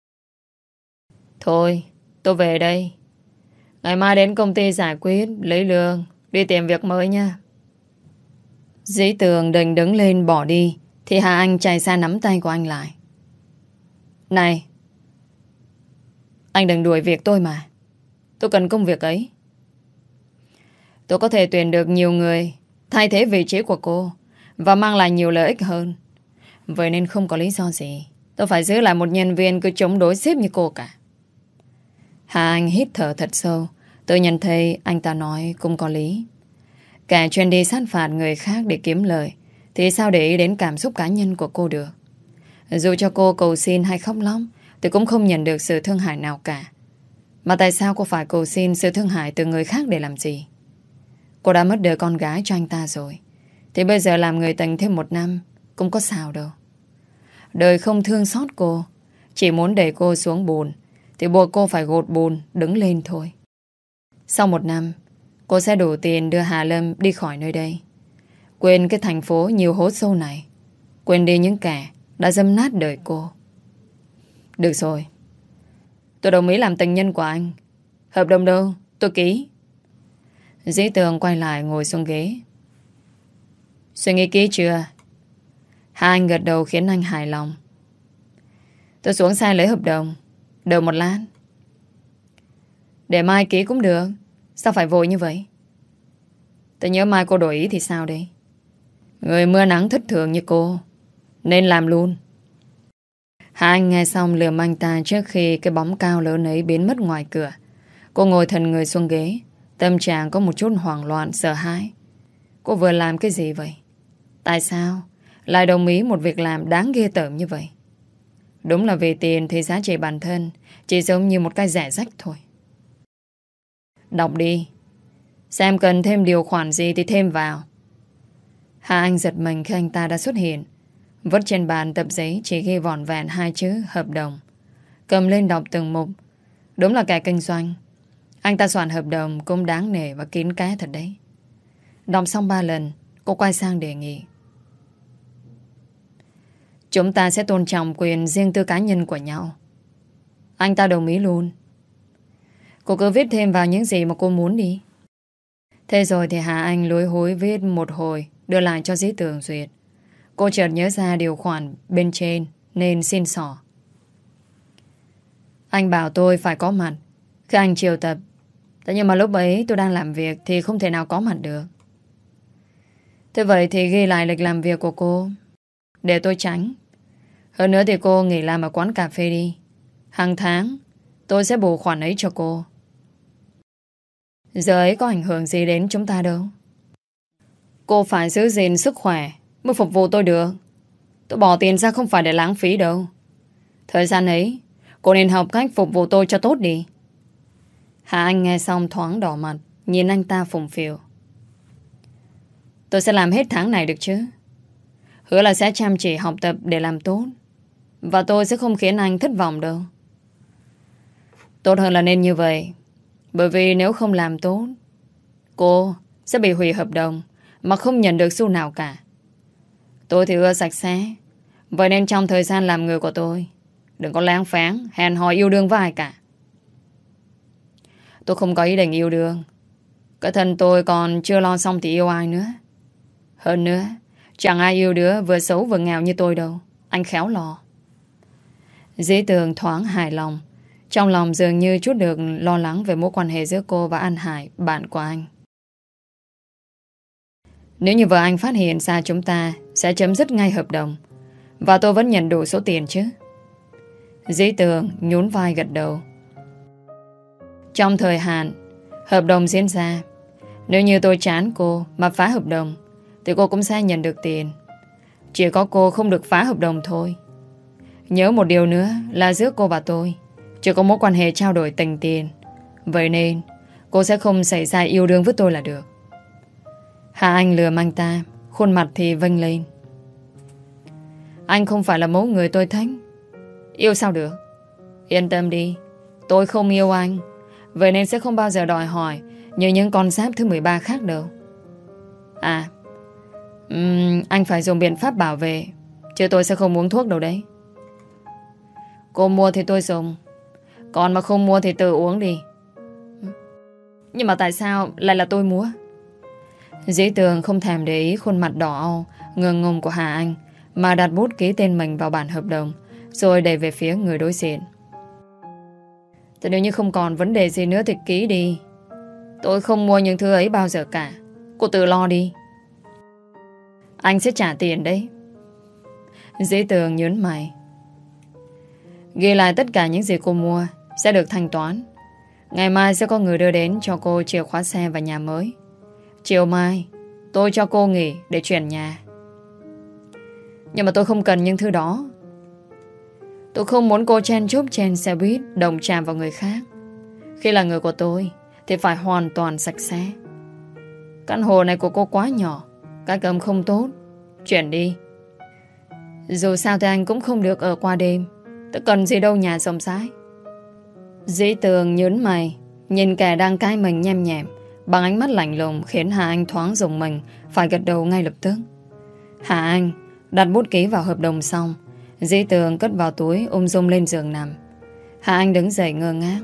Speaker 1: Thôi, tôi về đây. Ngày mai đến công ty giải quyết, lấy lương, đi tìm việc mới nha. Dĩ Tường định đứng lên bỏ đi thì Hà Anh chạy ra nắm tay của anh lại. Này, anh đừng đuổi việc tôi mà. Tôi cần công việc ấy. Tôi có thể tuyển được nhiều người thay thế vị trí của cô và mang lại nhiều lợi ích hơn. Vậy nên không có lý do gì tôi phải giữ lại một nhân viên cứ chống đối sếp như cô cả. Hà Anh hít thở thật sâu. Tôi nhận thấy anh ta nói cũng có lý. Cả chuyên đi sát phạt người khác để kiếm lời thì sao để ý đến cảm xúc cá nhân của cô được. Dù cho cô cầu xin hay khóc lóc thì cũng không nhận được sự thương hại nào cả. Mà tại sao cô phải cầu xin sự thương hại từ người khác để làm gì? Cô đã mất đứa con gái cho anh ta rồi, thì bây giờ làm người tình thêm một năm cũng có sao đâu. Đời không thương xót cô, chỉ muốn đẩy cô xuống bùn thì buộc cô phải gột bùn đứng lên thôi. Sau một năm, cô sẽ đủ tiền đưa Hà Lâm đi khỏi nơi đây. Quên cái thành phố nhiều hố sâu này. Quên đi những kẻ đã dâm nát đời cô. Được rồi, tôi đồng ý làm tình nhân của anh. Hợp đồng đâu? Tôi ký. Dĩ Tường quay lại ngồi xuống ghế. Suy nghĩ kỹ chưa? Hai anh gật đầu khiến anh hài lòng. Tôi xuống xe lấy hợp đồng. Đợi một lát. Để mai ký cũng được. Sao phải vội như vậy? Tôi nhớ mai cô đổi ý thì sao đây? Người mưa nắng thất thường như cô nên làm luôn. Hai anh nghe xong lườm anh ta trước khi cái bóng cao lớn ấy biến mất ngoài cửa. Cô ngồi thần người xuống ghế. Tâm trạng có một chút hoảng loạn, sợ hãi. Cô vừa làm cái gì vậy? Tại sao lại đồng ý một việc làm đáng ghê tởm như vậy? Đúng là vì tiền thì giá trị bản thân chỉ giống như một cái rẻ rách thôi. Đọc đi. Xem cần thêm điều khoản gì thì thêm vào. Hà Anh giật mình khi anh ta đã xuất hiện. Vứt trên bàn tập giấy chỉ ghi vỏn vẹn hai chữ hợp đồng. Cầm lên đọc từng mục. Đúng là kẻ kinh doanh. Anh ta soạn hợp đồng cũng đáng nể và kín kẽ thật đấy. Đọc xong ba lần, cô quay sang đề nghị. Chúng ta sẽ tôn trọng quyền riêng tư cá nhân của nhau. Anh ta đồng ý luôn. Cô cứ viết thêm vào những gì mà cô muốn đi. Thế rồi thì Hà Anh lối hối viết một hồi, đưa lại cho Dĩ Tường duyệt. Cô chợt nhớ ra điều khoản bên trên nên xin xỏ. Anh bảo tôi phải có mặt khi anh triệu tập. Thế nhưng mà lúc ấy tôi đang làm việc thì không thể nào có mặt được. Thế vậy thì ghi lại lịch làm việc của cô để tôi tránh. Hơn nữa thì cô nghỉ làm ở quán cà phê đi. Hàng tháng tôi sẽ bù khoản ấy cho cô. Giờ ấy có ảnh hưởng gì đến chúng ta đâu. Cô phải giữ gìn sức khỏe mới phục vụ tôi được. Tôi bỏ tiền ra không phải để lãng phí đâu. Thời gian ấy cô nên học cách phục vụ tôi cho tốt đi. Hà Anh nghe xong thoáng đỏ mặt, nhìn anh ta phùng phìu. Tôi sẽ làm hết tháng này được chứ? Hứa là sẽ chăm chỉ học tập để làm tốt. Và tôi sẽ không khiến anh thất vọng đâu. Tốt hơn là nên như vậy. Bởi vì nếu không làm tốt, cô sẽ bị hủy hợp đồng mà không nhận được xu nào cả. Tôi thì ưa sạch sẽ. Vậy nên trong thời gian làm người của tôi, đừng có láng pháng, hẹn hò yêu đương với ai cả. Tôi không có ý định yêu đương. Cái thân tôi còn chưa lo xong thì yêu ai nữa. Hơn nữa, chẳng ai yêu đứa vừa xấu vừa nghèo như tôi đâu. Anh khéo lo. Dĩ Tường thoáng hài lòng. Trong lòng dường như chút được lo lắng về mối quan hệ giữa cô và An Hải, bạn của anh. Nếu như vợ anh phát hiện ra chúng ta sẽ chấm dứt ngay hợp đồng. Và tôi vẫn nhận đủ số tiền chứ? Dĩ Tường nhún vai gật đầu. Trong thời hạn hợp đồng diễn ra, nếu như tôi chán cô mà phá hợp đồng thì cô cũng sẽ nhận được tiền. Chỉ có cô không được phá hợp đồng thôi. Nhớ một điều nữa là giữa cô và tôi chỉ có mối quan hệ trao đổi tình tiền. Vậy nên cô sẽ không xảy ra yêu đương với tôi là được. Hà Anh lừa anh ta, khuôn mặt thì vênh lên. Anh không phải là mẫu người tôi thích. Yêu sao được? Yên tâm đi, tôi không yêu anh. Vậy nên sẽ không bao giờ đòi hỏi như những con giáp thứ mười ba khác đâu. À um, anh phải dùng biện pháp bảo vệ, chứ tôi sẽ không uống thuốc đâu đấy. Cô mua thì tôi dùng, còn mà không mua thì tự uống đi. Nhưng mà tại sao lại là tôi mua? Dĩ Tường không thèm để ý khuôn mặt đỏ au ngượng ngùng của Hà Anh, mà đặt bút ký tên mình vào bản hợp đồng, rồi đẩy về phía người đối diện. Thế nếu như không còn vấn đề gì nữa thì ký đi. Tôi không mua những thứ ấy bao giờ cả. Cô tự lo đi. Anh sẽ trả tiền đấy. Dĩ Tường nhớn mày. Ghi lại tất cả những gì cô mua sẽ được thanh toán. Ngày mai sẽ có người đưa đến cho cô chìa khóa xe và nhà mới. Chiều mai tôi cho cô nghỉ để chuyển nhà. Nhưng mà tôi không cần những thứ đó. Tôi không muốn cô chen chúc trên xe buýt đồng chạm vào người khác. Khi là người của tôi thì phải hoàn toàn sạch sẽ. Căn hộ này của cô quá nhỏ, cách âm không tốt. Chuyển đi. Dù sao thì anh cũng không được ở qua đêm. Tôi cần gì đâu nhà rộng rãi. Dĩ Tường nhớn mày, nhìn kẻ đang cai mình nhem nhẹm bằng ánh mắt lạnh lùng, khiến Hà Anh thoáng rùng mình, phải gật đầu ngay lập tức. Hà Anh đặt bút ký vào hợp đồng xong, Dĩ Tường cất vào túi, ung dung lên giường nằm. Hà Anh đứng dậy ngơ ngác.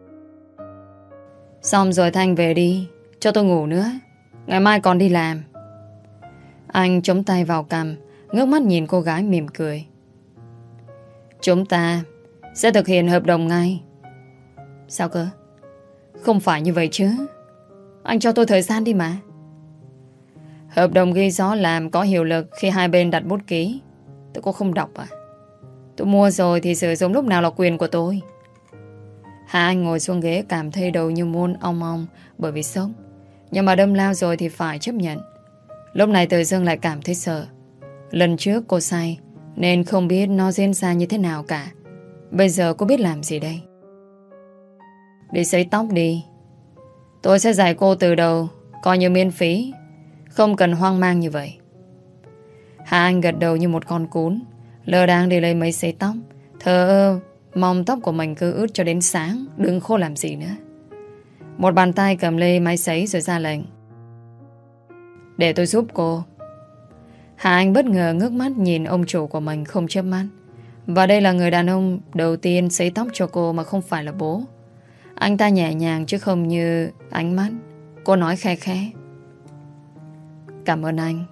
Speaker 1: Xong rồi Thanh về đi, cho tôi ngủ nữa, ngày mai còn đi làm. Anh chống tay vào cằm, ngước mắt nhìn cô gái mỉm cười. Chúng ta sẽ thực hiện hợp đồng ngay. Sao cơ? Không phải như vậy chứ. Anh cho tôi thời gian đi mà. Hợp đồng ghi rõ làm có hiệu lực khi hai bên đặt bút ký. Tôi có không đọc à? Tôi mua rồi thì sử dụng lúc nào là quyền của tôi. Hà Anh ngồi xuống ghế, cảm thấy đầu như muôn ong ong bởi vì sốc. Nhưng mà đâm lao rồi thì phải chấp nhận. Lúc này Từ Dương lại cảm thấy sợ. Lần trước cô say nên không biết nó diễn ra như thế nào cả. Bây giờ cô biết làm gì đây? Đi sấy tóc đi. Tôi sẽ dạy cô từ đầu, coi như miễn phí. Không cần hoang mang như vậy. Hà Anh gật đầu như một con cún, lơ đang đi lấy máy sấy tóc, thờ ơ mong tóc của mình cứ ướt cho đến sáng, đừng khô làm gì nữa. Một bàn tay cầm lấy máy sấy rồi ra lệnh. Để tôi giúp cô. Hà Anh bất ngờ ngước mắt nhìn ông chủ của mình không chớp mắt. Và đây là người đàn ông đầu tiên sấy tóc cho cô mà không phải là bố. Anh ta nhẹ nhàng chứ không như ánh mắt. Cô nói khe khẽ. Cảm ơn anh.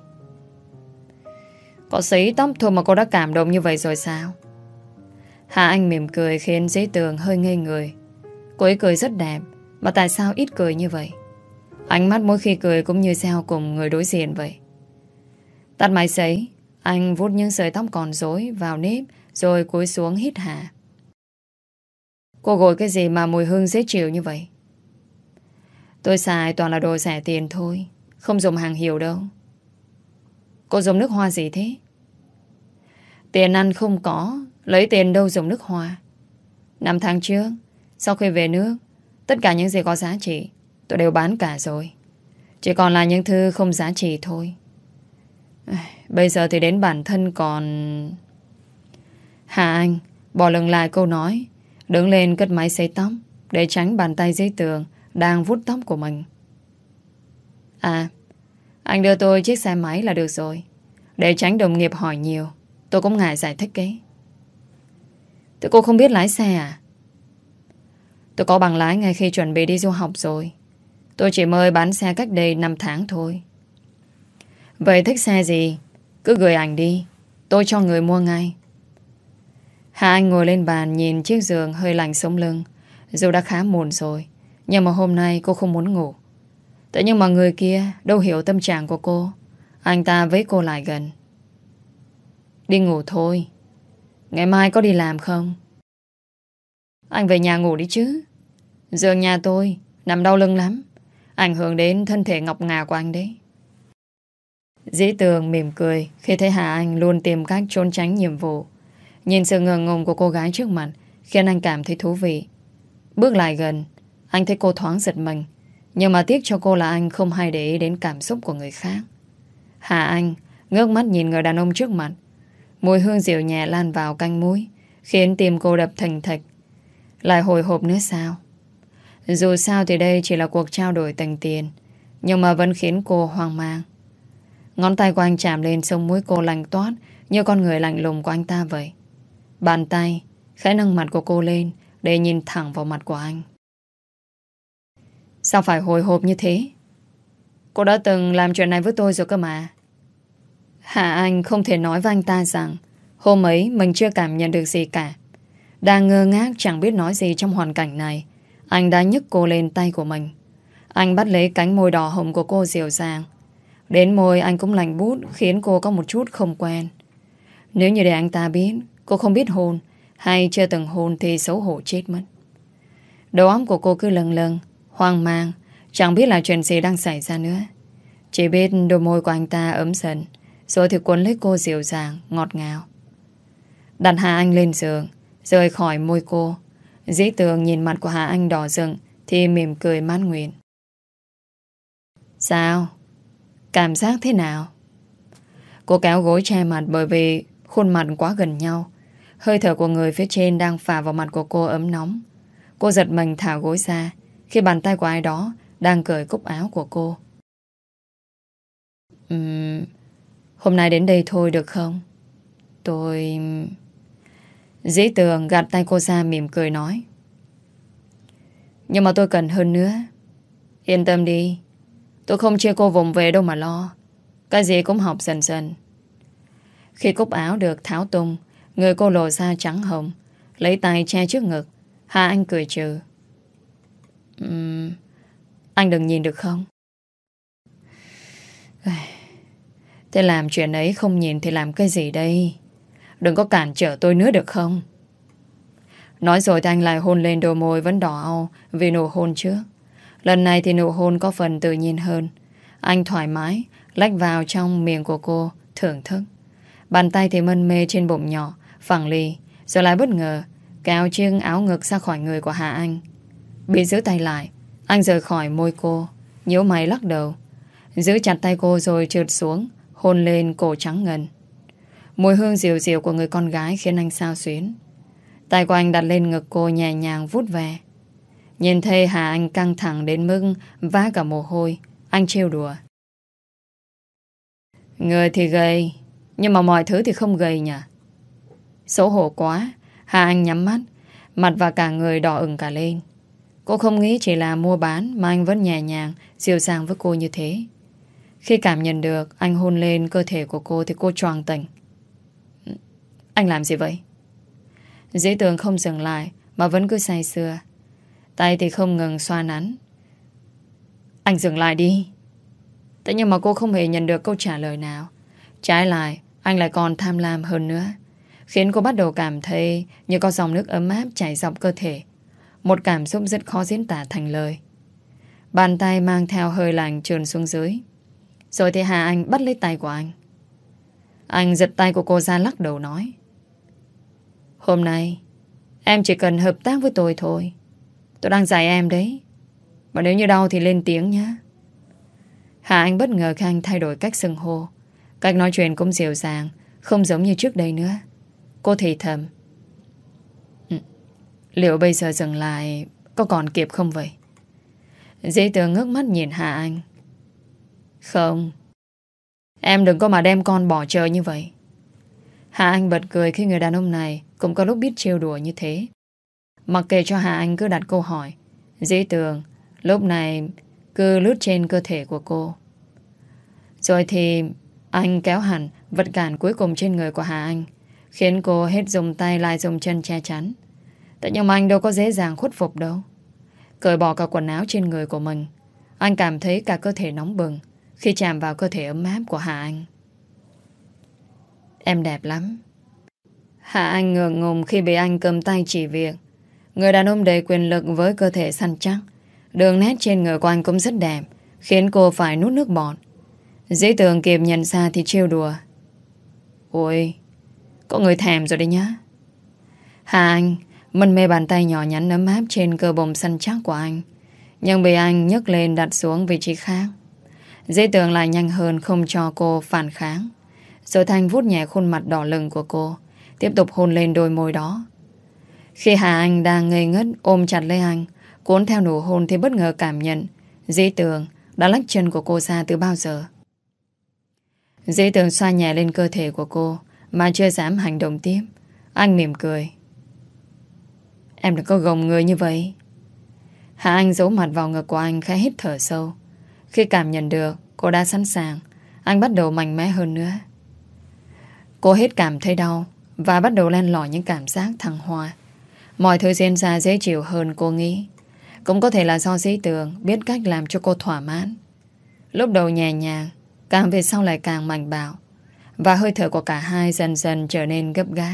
Speaker 1: Có sấy tóc thôi mà cô đã cảm động như vậy rồi sao? Hà Anh mỉm cười khiến Dĩ Tường hơi ngây người. Cô ấy cười rất đẹp, mà tại sao ít cười như vậy? Ánh mắt mỗi khi cười cũng như gieo cùng người đối diện vậy. Tắt máy sấy, anh vuốt những sợi tóc còn rối vào nếp rồi cúi xuống hít hà. Cô gội cái gì mà mùi hương dễ chịu như vậy? Tôi xài toàn là đồ rẻ tiền thôi, không dùng hàng hiệu đâu. Cô dùng nước hoa gì thế? Tiền ăn không có, lấy tiền đâu dùng nước hoa. Năm tháng trước, sau khi về nước, tất cả những gì có giá trị tôi đều bán cả rồi. Chỉ còn là những thứ không giá trị thôi. Bây giờ thì đến bản thân còn... Hà Anh bỏ lửng lại câu nói, đứng lên cất máy sấy tóc để tránh bàn tay Dĩ Tường đang vuốt tóc của mình. À, anh đưa tôi chiếc xe máy là được rồi. Để tránh đồng nghiệp hỏi nhiều, tôi cũng ngại giải thích cái. Thế cô không biết lái xe à? Tôi có bằng lái ngay khi chuẩn bị đi du học rồi. Tôi chỉ mới bán xe cách đây năm tháng thôi. Vậy thích xe gì? Cứ gửi ảnh đi, tôi cho người mua ngay. Hà Anh ngồi lên bàn nhìn chiếc giường hơi lạnh sống lưng. Dù đã khá muộn rồi, nhưng mà hôm nay cô không muốn ngủ. Thế nhưng mà người kia đâu hiểu tâm trạng của cô. Anh ta với cô lại gần. Đi ngủ thôi. Ngày mai có đi làm không? Anh về nhà ngủ đi chứ. Giường nhà tôi nằm đau lưng lắm, ảnh hưởng đến thân thể ngọc ngà của anh đấy. Dĩ Tường mỉm cười khi thấy Hà Anh luôn tìm cách trốn tránh nhiệm vụ. Nhìn sự ngờ ngùng của cô gái trước mặt khiến anh cảm thấy thú vị. Bước lại gần, anh thấy cô thoáng giật mình. Nhưng mà tiếc cho cô là anh không hay để ý đến cảm xúc của người khác. Hà Anh ngước mắt nhìn người đàn ông trước mặt. Mùi hương dịu nhẹ lan vào canh mũi, khiến tim cô đập thình thịch. Lại hồi hộp nữa sao? Dù sao thì đây chỉ là cuộc trao đổi tình tiền, nhưng mà vẫn khiến cô hoang mang. Ngón tay của anh chạm lên sống mũi cô lạnh toát, như con người lạnh lùng của anh ta vậy. Bàn tay khẽ nâng mặt của cô lên để nhìn thẳng vào mặt của anh. Sao phải hồi hộp như thế? Cô đã từng làm chuyện này với tôi rồi cơ mà. Hà Anh không thể nói với anh ta rằng hôm ấy mình chưa cảm nhận được gì cả. Đang ngơ ngác chẳng biết nói gì trong hoàn cảnh này, anh đã nhấc cô lên tay của mình. Anh bắt lấy cánh môi đỏ hồng của cô dịu dàng. Đến môi anh cũng lạnh bút, khiến cô có một chút không quen. Nếu như để anh ta biết cô không biết hôn hay chưa từng hôn thì xấu hổ chết mất. Đầu óc của cô cứ lâng lâng, hoang mang, chẳng biết là chuyện gì đang xảy ra nữa. Chỉ biết đôi môi của anh ta ấm dần, rồi thì cuốn lấy cô dịu dàng, ngọt ngào. Đặt Hà Anh lên giường, rời khỏi môi cô. Dĩ Tường nhìn mặt của Hà Anh đỏ rừng thì mỉm cười mãn nguyện. Sao? Cảm giác thế nào? Cô kéo gối che mặt bởi vì khuôn mặt quá gần nhau. Hơi thở của người phía trên đang phả vào mặt của cô ấm nóng. Cô giật mình thả gối ra khi bàn tay của ai đó đang cởi cúc áo của cô. Uhm, Hôm nay đến đây thôi được không? Tôi... Dĩ Tường gạt tay cô ra mỉm cười nói. Nhưng mà tôi cần hơn nữa. Yên tâm đi, tôi không chia cô vùng về đâu mà lo. Cái gì cũng học dần dần. Khi cúc áo được tháo tung, người cô lộ ra trắng hồng, lấy tay che trước ngực. Hà Anh cười trừ. uhm, Anh đừng nhìn được không? Thế làm chuyện ấy không nhìn thì làm cái gì đây? Đừng có cản trở tôi nữa được không? Nói rồi thì anh lại hôn lên đôi môi vẫn đỏ au vì nụ hôn trước. Lần này thì nụ hôn có phần tự nhiên hơn. Anh thoải mái lách vào trong miệng của cô, thưởng thức. Bàn tay thì mân mê trên bụng nhỏ phẳng lì, rồi lại bất ngờ kéo chiếc áo ngực ra khỏi người của Hà Anh. Bị giữ tay lại, anh rời khỏi môi cô, nhíu mày lắc đầu, giữ chặt tay cô rồi trượt xuống, hôn lên cổ trắng ngần. Mùi hương dịu dịu của người con gái khiến anh xao xuyến. Tay của anh đặt lên ngực cô nhẹ nhàng vuốt về. Nhìn thấy Hà Anh căng thẳng đến mức vã cả mồ hôi, anh trêu đùa. Người thì gầy, nhưng mà mọi thứ thì không gầy nhỉ? Xấu hổ quá, Hà Anh nhắm mắt, mặt và cả người đỏ ửng cả lên. Cô không nghĩ chỉ là mua bán mà anh vẫn nhẹ nhàng, dịu dàng với cô như thế. Khi cảm nhận được anh hôn lên cơ thể của cô thì cô choàng tỉnh. Anh làm gì vậy? Dĩ Tường không dừng lại mà vẫn cứ say sưa. Tay thì không ngừng xoa nắn. Anh dừng lại đi. Thế nhưng mà cô không hề nhận được câu trả lời nào. Trái lại, anh lại còn tham lam hơn nữa, khiến cô bắt đầu cảm thấy như có dòng nước ấm áp chảy dọc cơ thể. Một cảm xúc rất khó diễn tả thành lời. Bàn tay mang theo hơi lạnh trườn xuống dưới. Rồi thì Hà Anh bắt lấy tay của anh. Anh giật tay của cô ra lắc đầu nói. Hôm nay em chỉ cần hợp tác với tôi thôi. Tôi đang dạy em đấy. Mà nếu như đau thì lên tiếng nhé. Hà Anh bất ngờ khi anh thay đổi cách xưng hô. Cách nói chuyện cũng dịu dàng, không giống như trước đây nữa. Cô thì thầm. Ừ, liệu bây giờ dừng lại có còn kịp không vậy? Dĩ Tường ngước mắt nhìn Hà Anh. Không, em đừng có mà đem con bỏ chơi như vậy. Hà Anh bật cười khi người đàn ông này cũng có lúc biết trêu đùa như thế. Mặc kệ cho Hà Anh cứ đặt câu hỏi, Dĩ Tường lúc này cứ lướt trên cơ thể của cô. Rồi thì anh kéo hẳn vật cản cuối cùng trên người của Hà Anh, khiến cô hết dùng tay lại dùng chân che chắn. Tại nhưng mà anh đâu có dễ dàng khuất phục đâu. Cởi bỏ cả quần áo trên người của mình, anh cảm thấy cả cơ thể nóng bừng khi chạm vào cơ thể ấm áp của Hà Anh. Em đẹp lắm. Hà Anh ngượng ngùng khi bị anh cầm tay chỉ việc. Người đàn ông đầy quyền lực với cơ thể săn chắc. Đường nét trên người của anh cũng rất đẹp, khiến cô phải nuốt nước bọt. Dĩ Tường kịp nhận ra thì trêu đùa. Ôi, có người thèm rồi đấy nhá. Hà Anh mân mê bàn tay nhỏ nhắn ấm áp trên cơ bụng săn chắc của anh, nhưng bị anh nhấc lên đặt xuống vị trí khác. Dĩ Tường lại nhanh hơn không cho cô phản kháng. Rồi Thanh vuốt nhẹ khuôn mặt đỏ lừng của cô, tiếp tục hôn lên đôi môi đó. Khi Hà Anh đang ngây ngất ôm chặt lấy anh, cuốn theo nụ hôn thì bất ngờ cảm nhận Dĩ Tường đã lách chân của cô ra từ bao giờ. Dĩ Tường xoa nhẹ lên cơ thể của cô mà chưa dám hành động tiếp. Anh mỉm cười. Em đừng có gồng người như vậy. Hà Anh giấu mặt vào ngực của anh, khẽ hít thở sâu. Khi cảm nhận được cô đã sẵn sàng, anh bắt đầu mạnh mẽ hơn nữa. Cô hết cảm thấy đau và bắt đầu len lỏi những cảm giác thăng hoa. Mọi thứ diễn ra dễ chịu hơn cô nghĩ. Cũng có thể là do Dĩ Tường biết cách làm cho cô thỏa mãn. Lúc đầu nhẹ nhàng, càng về sau lại càng mạnh bạo, và hơi thở của cả hai dần dần trở nên gấp gáp.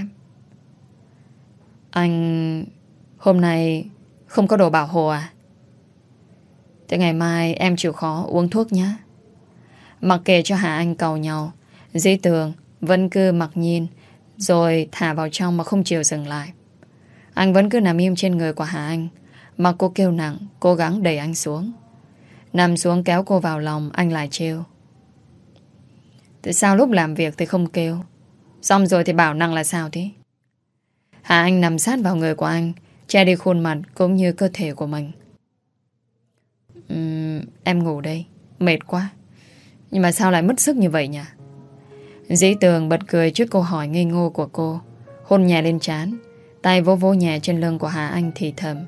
Speaker 1: Anh... hôm nay không có đồ bảo hộ à? Thế ngày mai em chịu khó uống thuốc nhé. Mặc kệ cho Hà Anh cầu nhau, Dĩ Tường vẫn cứ mặc nhiên, rồi thả vào trong mà không chịu dừng lại. Anh vẫn cứ nằm im trên người của Hà Anh, mà cô kêu nặng, cố gắng đẩy anh xuống. Nằm xuống kéo cô vào lòng, anh lại trêu. Tại sao lúc làm việc thì không kêu, xong rồi thì bảo nặng là sao thế? Hà Anh nằm sát vào người của anh, che đi khuôn mặt cũng như cơ thể của mình. uhm, Em ngủ đây, mệt quá. Nhưng mà sao lại mất sức như vậy nhỉ? Dĩ Tường bật cười trước câu hỏi ngây ngô của cô. Hôn nhẹ lên trán, tay vỗ vỗ nhẹ trên lưng của Hà Anh thì thầm.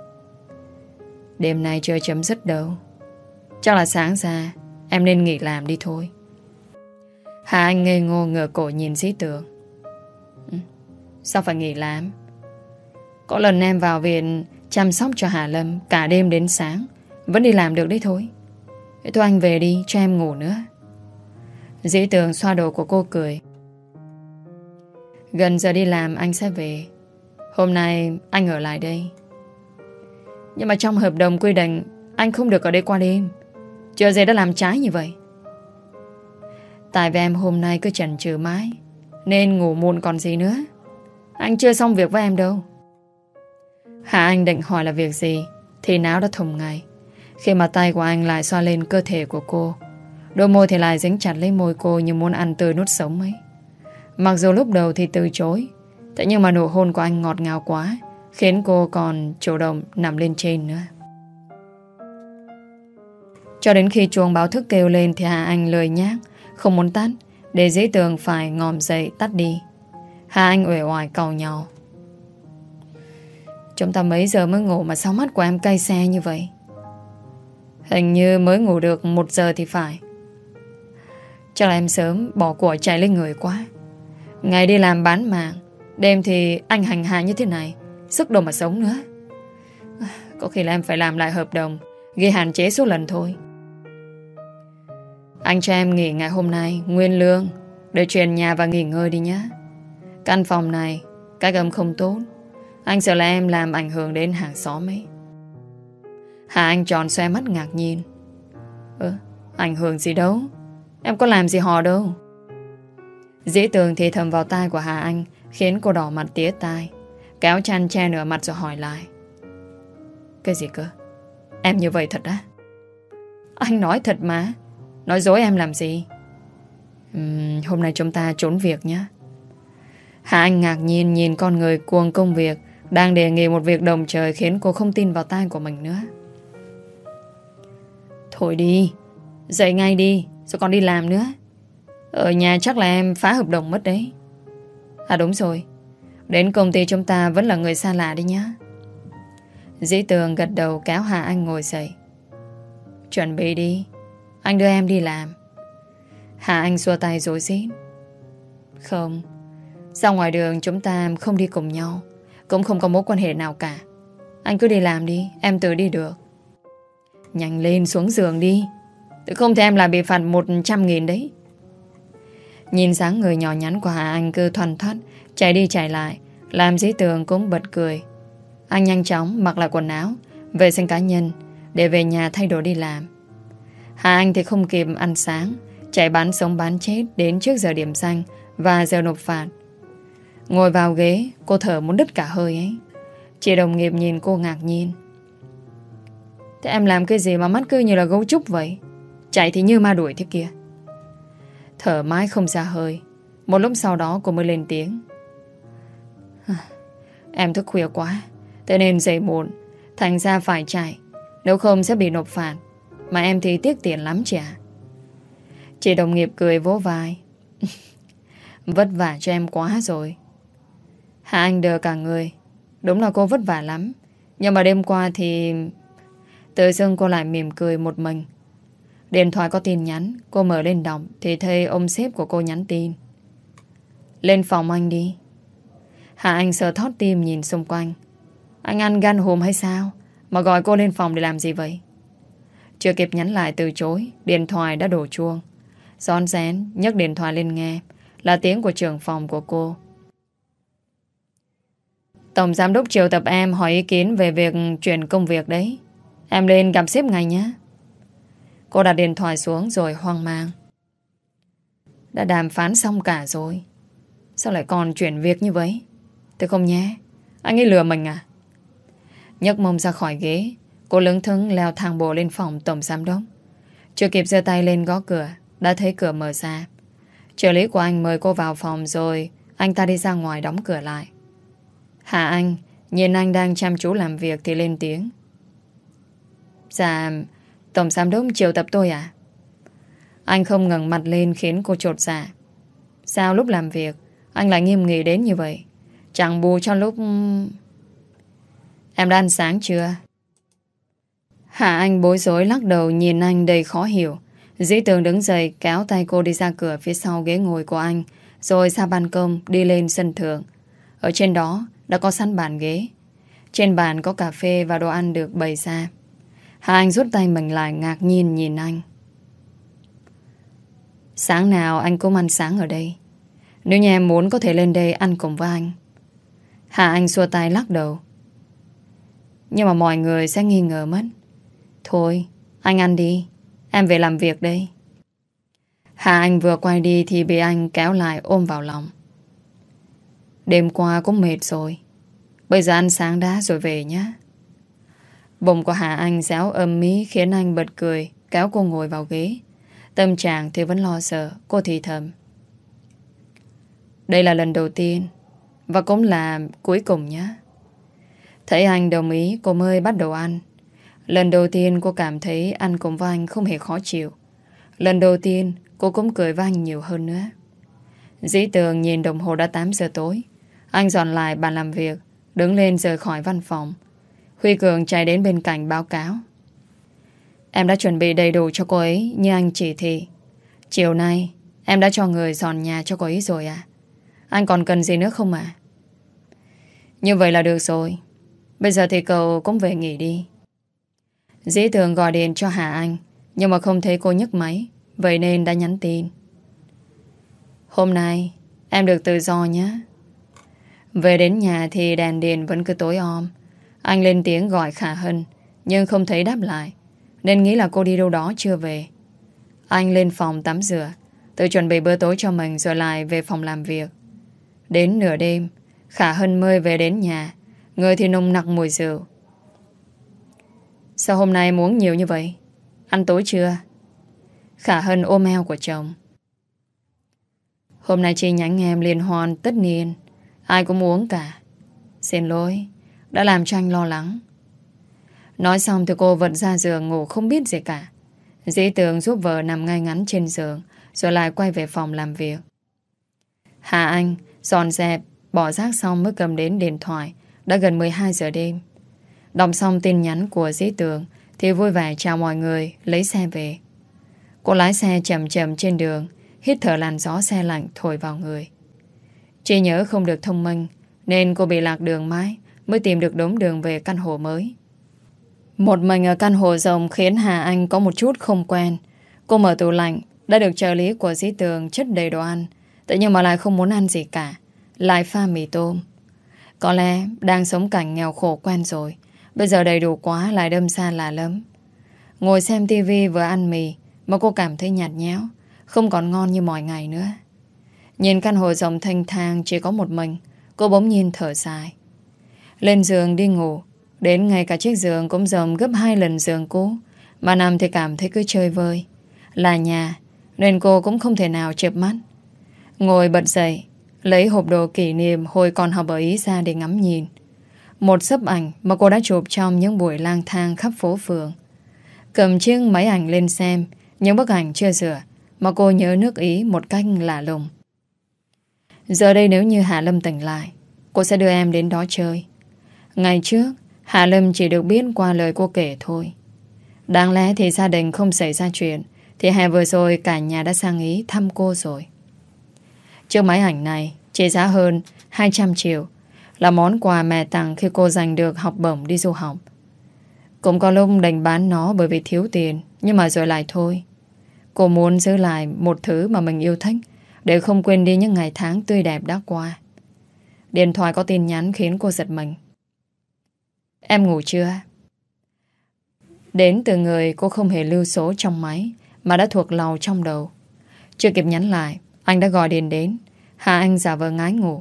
Speaker 1: Đêm nay chưa chấm dứt đâu. Chắc là sáng ra em nên nghỉ làm đi thôi. Hà Anh ngây ngô ngửa cổ nhìn Dĩ Tường. Ừ, sao phải nghỉ làm? Có lần em vào viện chăm sóc cho Hà Lâm cả đêm đến sáng, vẫn đi làm được đấy thôi. Thế thôi anh về đi, cho em ngủ nữa. Dĩ Tường xoa đầu của cô cười. Gần giờ đi làm anh sẽ về. Hôm nay anh ở lại đây. Nhưng mà trong hợp đồng quy định anh không được ở đây qua đêm. Chưa gì đã làm trái như vậy. Tại vì em hôm nay cứ chần chừ mãi, nên ngủ muộn còn gì nữa. Anh chưa xong việc với em đâu. Hà Anh định hỏi là việc gì thì não đã thùng ngay khi mà tay của anh lại xoa lên cơ thể của cô. Đôi môi thì lại dính chặt lấy môi cô như muốn ăn tươi nuốt sống ấy. Mặc dù lúc đầu thì từ chối, thế nhưng mà nụ hôn của anh ngọt ngào quá, khiến cô còn chủ động nằm lên trên nữa. Cho đến khi chuông báo thức kêu lên thì Hà Anh lười nhác, không muốn tắt, để Dĩ Tường phải ngòm dậy tắt đi. Hà Anh uể oải cầu nhau. Chúng ta mấy giờ mới ngủ mà sao mắt của em cay xe như vậy? Hình như mới ngủ được một giờ thì phải. Chắc là em sớm bỏ của chạy lên người quá. Ngày đi làm bán mạng, đêm thì anh hành hạ như thế này, sức đâu mà sống nữa. Có khi là em phải làm lại hợp đồng, ghi hạn chế số lần thôi. Anh cho em nghỉ ngày hôm nay nguyên lương, để chuyển nhà và nghỉ ngơi đi nhé. Căn phòng này cách âm không tốt, anh sợ là em làm ảnh hưởng đến hàng xóm ấy. Hà Anh tròn xoe mắt ngạc nhiên. Ơ, ảnh hưởng gì đâu, em có làm gì họ đâu. Dĩ Tường thì thầm vào tai của Hà Anh, khiến cô đỏ mặt tía tai, kéo chăn che nửa mặt rồi hỏi lại. Cái gì cơ? Em như vậy thật á? Anh nói thật mà, nói dối em làm gì? uhm, Hôm nay chúng ta trốn việc nhé. Hà Anh ngạc nhiên nhìn con người cuồng công việc đang đề nghị một việc đồng trời, khiến cô không tin vào tai của mình nữa. Thôi đi, dậy ngay đi, rồi còn đi làm nữa. Ở nhà chắc là em phá hợp đồng mất đấy. À đúng rồi, đến công ty chúng ta vẫn là người xa lạ đi nhá. Dĩ Tường gật đầu kéo Hà Anh ngồi dậy. Chuẩn bị đi, anh đưa em đi làm. Hà Anh xua tay rối rít. Không, ra ngoài đường chúng ta không đi cùng nhau, cũng không có mối quan hệ nào cả. Anh cứ đi làm đi, em tự đi được. Nhanh lên xuống giường đi, tự không thì em lại bị phạt một trăm nghìn đấy. Nhìn dáng người nhỏ nhắn của Hà Anh cứ thoăn thoắt chạy đi chạy lại, làm Dĩ Tường cũng bật cười. Anh nhanh chóng mặc lại quần áo, vệ sinh cá nhân để về nhà thay đồ đi làm. Hà Anh thì không kịp ăn sáng, chạy bán sống bán chết đến trước giờ điểm xanh và giờ nộp phạt. Ngồi vào ghế, cô thở muốn đứt cả hơi ấy. Chị đồng nghiệp nhìn cô ngạc nhiên. Thế em làm cái gì mà mắt cứ như là gấu trúc vậy? Chạy thì như ma đuổi thế kia. Thở mãi không ra hơi. Một lúc sau đó cô mới lên tiếng. Em thức khuya quá, thế nên dậy muộn, thành ra phải chạy, nếu không sẽ bị nộp phạt. Mà em thì tiếc tiền lắm chị ạ. Chị đồng nghiệp cười vỗ vai. Vất vả cho em quá rồi. Hà Anh đờ cả người. Đúng là cô vất vả lắm, nhưng mà đêm qua thì tự dưng cô lại mỉm cười một mình. Điện thoại có tin nhắn, cô mở lên đọc thì thấy ông sếp của cô nhắn tin. Lên phòng anh đi. Hà Anh sợ thót tim nhìn xung quanh. Anh ăn gan hùm hay sao mà gọi cô lên phòng để làm gì vậy? Chưa kịp nhắn lại từ chối, điện thoại đã đổ chuông. Rón rén nhấc điện thoại lên nghe, là tiếng của trưởng phòng của cô. Tổng giám đốc triệu tập em hỏi ý kiến về việc chuyển công việc đấy. Em lên gặp sếp ngay nhé. Cô đặt điện thoại xuống rồi hoang mang. Đã đàm phán xong cả rồi, sao lại còn chuyển việc như vậy? Tôi không nhé, anh ấy lừa mình à? Nhấc mông ra khỏi ghế, cô lững thững leo thang bộ lên phòng tổng giám đốc. Chưa kịp giơ tay lên gõ cửa, đã thấy cửa mở ra. Trợ lý của anh mời cô vào phòng rồi anh ta đi ra ngoài đóng cửa lại. Hà Anh nhìn anh đang chăm chú làm việc thì lên tiếng. Dạ, tổng giám đốc triệu tập tôi à? Anh không ngẩng mặt lên khiến cô chột dạ. Sao lúc làm việc anh lại nghiêm nghị đến như vậy? Chẳng bù cho lúc... Em đã ăn sáng chưa? Hạ Anh bối rối lắc đầu nhìn anh đầy khó hiểu. Dĩ Tường đứng dậy kéo tay cô đi ra cửa phía sau ghế ngồi của anh, rồi ra ban công đi lên sân thượng. Ở trên đó đã có sẵn bàn ghế. Trên bàn có cà phê và đồ ăn được bày ra. Hạ Anh rút tay mình lại ngạc nhiên nhìn anh. Sáng nào anh cũng ăn sáng ở đây. Nếu như em muốn có thể lên đây ăn cùng với anh. Hạ Anh xua tay lắc đầu. Nhưng mà mọi người sẽ nghi ngờ mất. Thôi, anh ăn đi. Em về làm việc đây. Hạ Anh vừa quay đi thì bị anh kéo lại ôm vào lòng. Đêm qua cũng mệt rồi. Bây giờ ăn sáng đã rồi về nhé. Bụng của Hạ Anh réo ầm mí khiến anh bật cười, kéo cô ngồi vào ghế. Tâm trạng thì vẫn lo sợ. Cô thì thầm. Đây là lần đầu tiên và cũng là cuối cùng nhé. Thấy anh đồng ý, cô mới bắt đầu ăn. Lần đầu tiên cô cảm thấy ăn cùng với anh không hề khó chịu. Lần đầu tiên cô cũng cười với anh nhiều hơn nữa. Dĩ Tường nhìn đồng hồ đã tám giờ tối. Anh dọn lại bàn làm việc, đứng lên rời khỏi văn phòng. Huy Cường chạy đến bên cạnh báo cáo. Em đã chuẩn bị đầy đủ cho cô ấy như anh chỉ thị. Chiều nay em đã cho người dọn nhà cho cô ấy rồi à? Anh còn cần gì nữa không ạ? Như vậy là được rồi. Bây giờ thì cậu cũng về nghỉ đi. Dĩ Tường gọi điện cho Hà Anh, nhưng mà không thấy cô nhấc máy, vậy nên đã nhắn tin. Hôm nay em được tự do nhé. Về đến nhà thì đèn điện vẫn cứ tối om. Anh lên tiếng gọi Khả Hân, nhưng không thấy đáp lại, nên nghĩ là cô đi đâu đó chưa về. Anh lên phòng tắm rửa, tự chuẩn bị bữa tối cho mình rồi lại về phòng làm việc. Đến nửa đêm, Khả Hân mới về đến nhà, người thì nồng nặc mùi rượu. Sao hôm nay em uống nhiều như vậy? Ăn tối chưa? Khả Hân ôm eo của chồng. Hôm nay chi nhánh em liên hoan tất niên, ai cũng uống cả. Xin lỗi, đã làm cho anh lo lắng. Nói xong thì cô vật ra giường ngủ không biết gì cả. Dĩ Tường giúp vợ nằm ngay ngắn trên giường, rồi lại quay về phòng làm việc. Hà Anh dọn dẹp, bỏ rác xong mới cầm đến điện thoại. Đã gần mười hai giờ đêm. Đọc xong tin nhắn của Dĩ Tường thì vui vẻ chào mọi người, lấy xe về. Cô lái xe chậm chậm trên đường, hít thở làn gió xe lạnh thổi vào người. Chỉ nhớ không được thông minh, nên cô bị lạc đường mãi mới tìm được đống đường về căn hộ mới. Một mình ở căn hộ rộng khiến Hà Anh có một chút không quen. Cô mở tủ lạnh, đã được trợ lý của Dĩ Tường chất đầy đồ ăn, tự nhiên mà lại không muốn ăn gì cả, lại pha mì tôm. Có lẽ đang sống cảnh nghèo khổ quen rồi, bây giờ đầy đủ quá lại đâm ra lạ lắm. Ngồi xem tivi vừa ăn mì mà cô cảm thấy nhạt nhẽo, không còn ngon như mọi ngày nữa. Nhìn căn hộ rộng thanh thang chỉ có một mình, cô bỗng nhiên thở dài. Lên giường đi ngủ, đến ngay cả chiếc giường cũng rộng gấp hai lần giường cũ, mà nằm thì cảm thấy cứ chơi vơi. Là nhà nên cô cũng không thể nào chợp mắt. Ngồi bật dậy, lấy hộp đồ kỷ niệm hồi còn học ở Ý ra để ngắm nhìn. Một xấp ảnh mà cô đã chụp trong những buổi lang thang khắp phố phường. Cầm chiếc máy ảnh lên xem những bức ảnh chưa rửa mà cô nhớ nước Ý một cách lạ lùng. Giờ đây nếu như Hà Lâm tỉnh lại, cô sẽ đưa em đến đó chơi. Ngày trước Hà Lâm chỉ được biết qua lời cô kể thôi. Đáng lẽ thì gia đình không xảy ra chuyện, thì hè vừa rồi cả nhà đã sang Ý thăm cô rồi. Chiếc máy ảnh này trị giá hơn hai trăm triệu, là món quà mẹ tặng khi cô giành được học bổng đi du học. Cũng có lúc đành bán nó bởi vì thiếu tiền, nhưng mà rồi lại thôi. Cô muốn giữ lại một thứ mà mình yêu thích, để không quên đi những ngày tháng tươi đẹp đã qua. Điện thoại có tin nhắn khiến cô giật mình. Em ngủ chưa? Đến từ người cô không hề lưu số trong máy, mà đã thuộc lầu trong đầu. Chưa kịp nhắn lại, anh đã gọi điện đến. Hà Anh giả vờ ngái ngủ.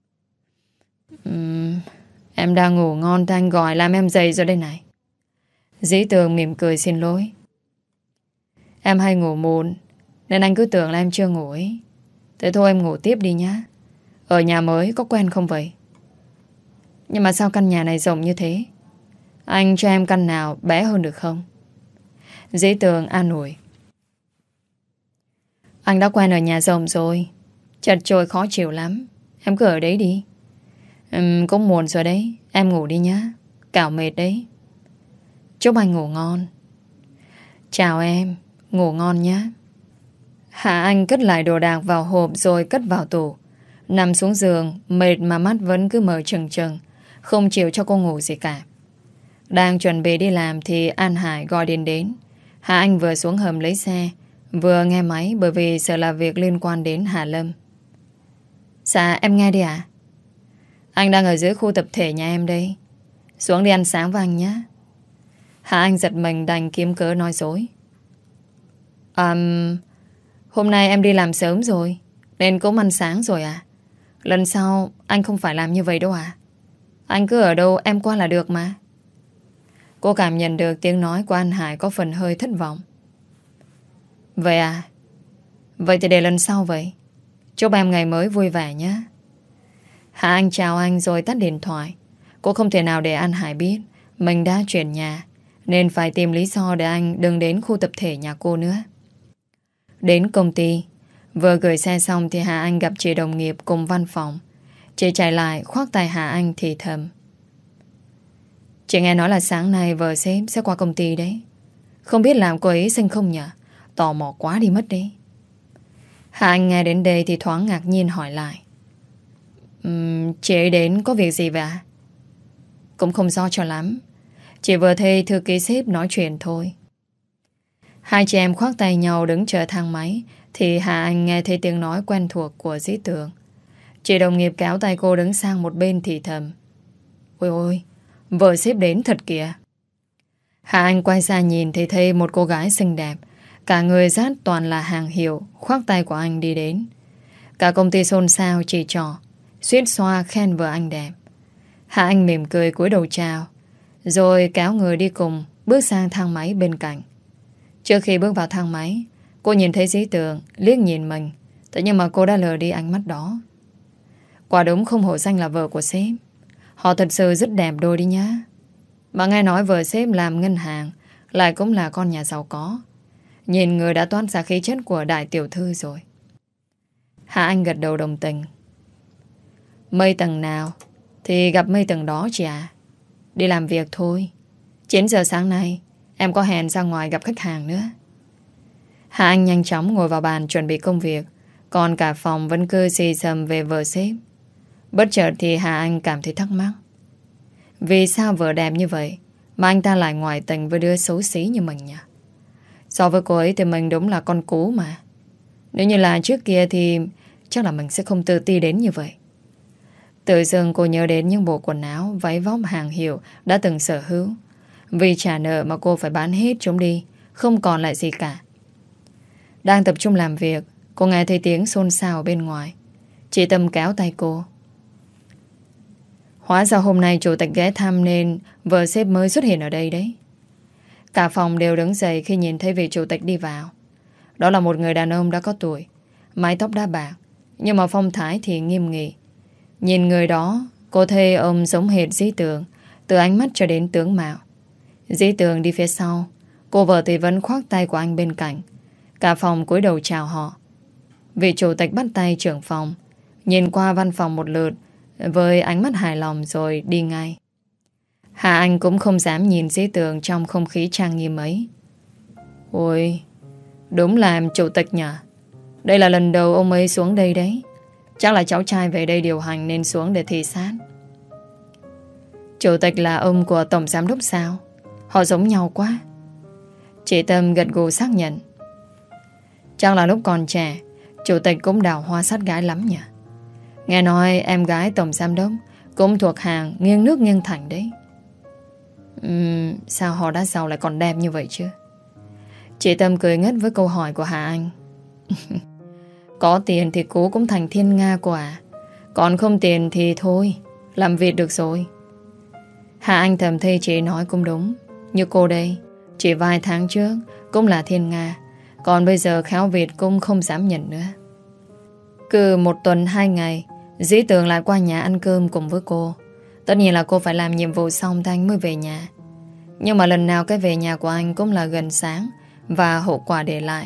Speaker 1: uhm, Em đang ngủ ngon thì anh gọi làm em dậy rồi đây này. Dĩ Tường mỉm cười xin lỗi. Em hay ngủ muộn, nên anh cứ tưởng là em chưa ngủ ấy. Thế thôi em ngủ tiếp đi nhá. Ở nhà mới có quen không vậy? Nhưng mà sao căn nhà này rộng như thế? Anh cho em căn nào bé hơn được không? Dĩ Tường an ủi. Anh đã quen ở nhà rồng rồi. Chật chội khó chịu lắm. Em cứ ở đấy đi. uhm, Cũng muộn rồi đấy. Em ngủ đi nhá. Cảo mệt đấy. Chúc anh ngủ ngon. Chào em. Ngủ ngon nhé. Hạ Anh cất lại đồ đạc vào hộp rồi cất vào tủ. Nằm xuống giường, mệt mà mắt vẫn cứ mở trừng trừng, không chịu cho cô ngủ gì cả. Đang chuẩn bị đi làm thì An Hải gọi điện đến. Hạ Anh vừa xuống hầm lấy xe, vừa nghe máy bởi vì sợ là việc liên quan đến Hà Lâm. Dạ em nghe đi ạ. Anh đang ở dưới khu tập thể nhà em đây. Xuống đi ăn sáng với anh nhé. Hạ Anh giật mình đành kiếm cớ nói dối. À, hôm nay em đi làm sớm rồi nên cũng ăn sáng rồi à. Lần sau anh không phải làm như vậy đâu à. Anh cứ ở đâu em qua là được mà. Cô cảm nhận được tiếng nói của anh Hải có phần hơi thất vọng. Vậy à. Vậy thì để lần sau vậy. Chúc em ngày mới vui vẻ nhé. Hạ Anh chào anh rồi tắt điện thoại. Cô không thể nào để anh Hải biết mình đã chuyển nhà, nên phải tìm lý do để anh đừng đến khu tập thể nhà cô nữa. Đến công ty, vừa gửi xe xong thì Hà Anh gặp chị đồng nghiệp cùng văn phòng. Chị chạy lại khoác tay Hà Anh thì thầm. Chị nghe nói là sáng nay vợ sếp sẽ qua công ty đấy. Không biết làm cô ấy xinh không nhỉ? Tò mò quá đi mất đấy. Hà Anh nghe đến đây thì thoáng ngạc nhiên hỏi lại. Um, chị ấy đến có việc gì vậy ạ? Cũng không rõ cho lắm. Chị vừa thấy thư ký sếp nói chuyện thôi. Hai chị em khoác tay nhau đứng chờ thang máy thì Hà Anh nghe thấy tiếng nói quen thuộc của Dĩ Tường. Chị đồng nghiệp kéo tay cô đứng sang một bên thì thầm. Ôi ôi, vợ sếp đến thật kìa. Hà Anh quay ra nhìn thì thấy một cô gái xinh đẹp, cả người rát toàn là hàng hiệu, khoác tay của anh đi đến. Cả công ty xôn xao chỉ trỏ, suýt xoa khen vợ anh đẹp. Hà Anh mỉm cười cúi đầu chào, rồi kéo người đi cùng bước sang thang máy bên cạnh. Trước khi bước vào thang máy, cô nhìn thấy Dĩ Tường liếc nhìn mình, thế nhưng mà cô đã lờ đi ánh mắt đó. Quả đúng không hổ danh là vợ của sếp. Họ thật sự rất đẹp đôi đi nhá. Mà nghe nói vợ sếp làm ngân hàng, lại cũng là con nhà giàu có. Nhìn người đã toát ra khí chất của đại tiểu thư rồi. Hạ Anh gật đầu đồng tình. Mây tầng nào thì gặp mây tầng đó chị ạ. Đi làm việc thôi. chín giờ sáng nay em có hẹn ra ngoài gặp khách hàng nữa. Hạ Anh nhanh chóng ngồi vào bàn chuẩn bị công việc, còn cả phòng vẫn cứ xì xầm về vợ sếp. Bất chợt thì Hạ Anh cảm thấy thắc mắc. Vì sao vợ đẹp như vậy mà anh ta lại ngoại tình với đứa xấu xí như mình nhỉ? So với cô ấy thì mình đúng là con cú mà. Nếu như là trước kia thì chắc là mình sẽ không tự ti đến như vậy. Tự dưng cô nhớ đến những bộ quần áo, váy vóc hàng hiệu đã từng sở hữu. Vì trả nợ mà cô phải bán hết chúng đi, không còn lại gì cả. Đang tập trung làm việc, cô nghe thấy tiếng xôn xao bên ngoài. Chị Tâm kéo tay cô. Hóa ra hôm nay chủ tịch ghé thăm nên vợ sếp mới xuất hiện ở đây đấy. Cả phòng đều đứng dậy khi nhìn thấy vị chủ tịch đi vào. Đó là một người đàn ông đã có tuổi, mái tóc đã bạc, nhưng mà phong thái thì nghiêm nghị. Nhìn người đó, cô thấy ông giống hệt Dĩ Tường, từ ánh mắt cho đến tướng mạo. Dĩ Tường đi phía sau, cô vợ thì vẫn khoác tay của anh bên cạnh. Cả phòng cúi đầu chào họ. Vị chủ tịch bắt tay trưởng phòng, nhìn qua văn phòng một lượt với ánh mắt hài lòng rồi đi ngay. Hà Anh cũng không dám nhìn Dĩ Tường trong không khí trang nghiêm ấy. Ôi, đúng là chủ tịch nhỉ. Đây là lần đầu ông ấy xuống đây đấy. Chắc là cháu trai về đây điều hành nên xuống để thị sát. Chủ tịch là ông của tổng giám đốc sao? Họ giống nhau quá. Chị Tâm gật gù xác nhận. Chắc là lúc còn trẻ, chủ tịch cũng đào hoa sát gái lắm nhỉ. Nghe nói em gái tổng giám đốc cũng thuộc hàng nghiêng nước nghiêng thành đấy. uhm, Sao họ đã giàu lại còn đẹp như vậy chứ? Chị Tâm cười ngất với câu hỏi của Hà Anh. Có tiền thì cố cũng thành thiên nga quả. Còn không tiền thì thôi, làm việc được rồi. Hà Anh thầm thấy chị nói cũng đúng. Như cô đây, chỉ vài tháng trước cũng là thiên nga, còn bây giờ khéo Việt cũng không dám nhận nữa. Cứ một tuần hai ngày Dĩ Tường lại qua nhà ăn cơm cùng với cô. Tất nhiên là cô phải làm nhiệm vụ xong thì anh mới về nhà. Nhưng mà lần nào cái về nhà của anh cũng là gần sáng, và hậu quả để lại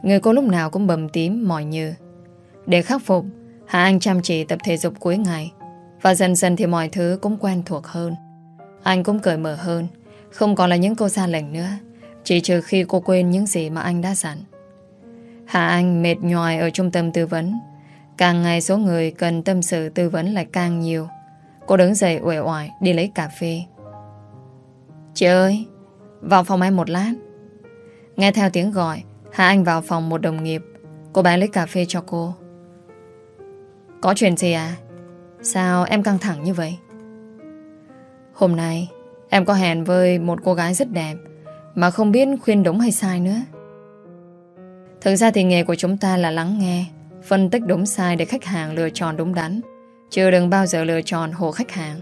Speaker 1: Người cô lúc nào cũng bầm tím mỏi như. Để khắc phục, Hà Anh chăm chỉ tập thể dục cuối ngày. Và dần dần thì mọi thứ cũng quen thuộc hơn. Anh cũng cởi mở hơn, không còn là những câu ra lệnh nữa, chỉ trừ khi cô quên những gì mà anh đã dặn. Hà Anh mệt nhoài ở trung tâm tư vấn. Càng ngày số người cần tâm sự tư vấn lại càng nhiều. Cô đứng dậy uể oải đi lấy cà phê. Chị ơi, vào phòng em một lát. Nghe theo tiếng gọi, Hà Anh vào phòng một đồng nghiệp. Cô bé lấy cà phê cho cô. Có chuyện gì à? Sao em căng thẳng như vậy? Hôm nay em có hẹn với một cô gái rất đẹp, mà không biết khuyên đúng hay sai nữa. Thực ra thì nghề của chúng ta là lắng nghe, phân tích đúng sai để khách hàng lựa chọn đúng đắn, chứ đừng bao giờ lựa chọn hộ khách hàng.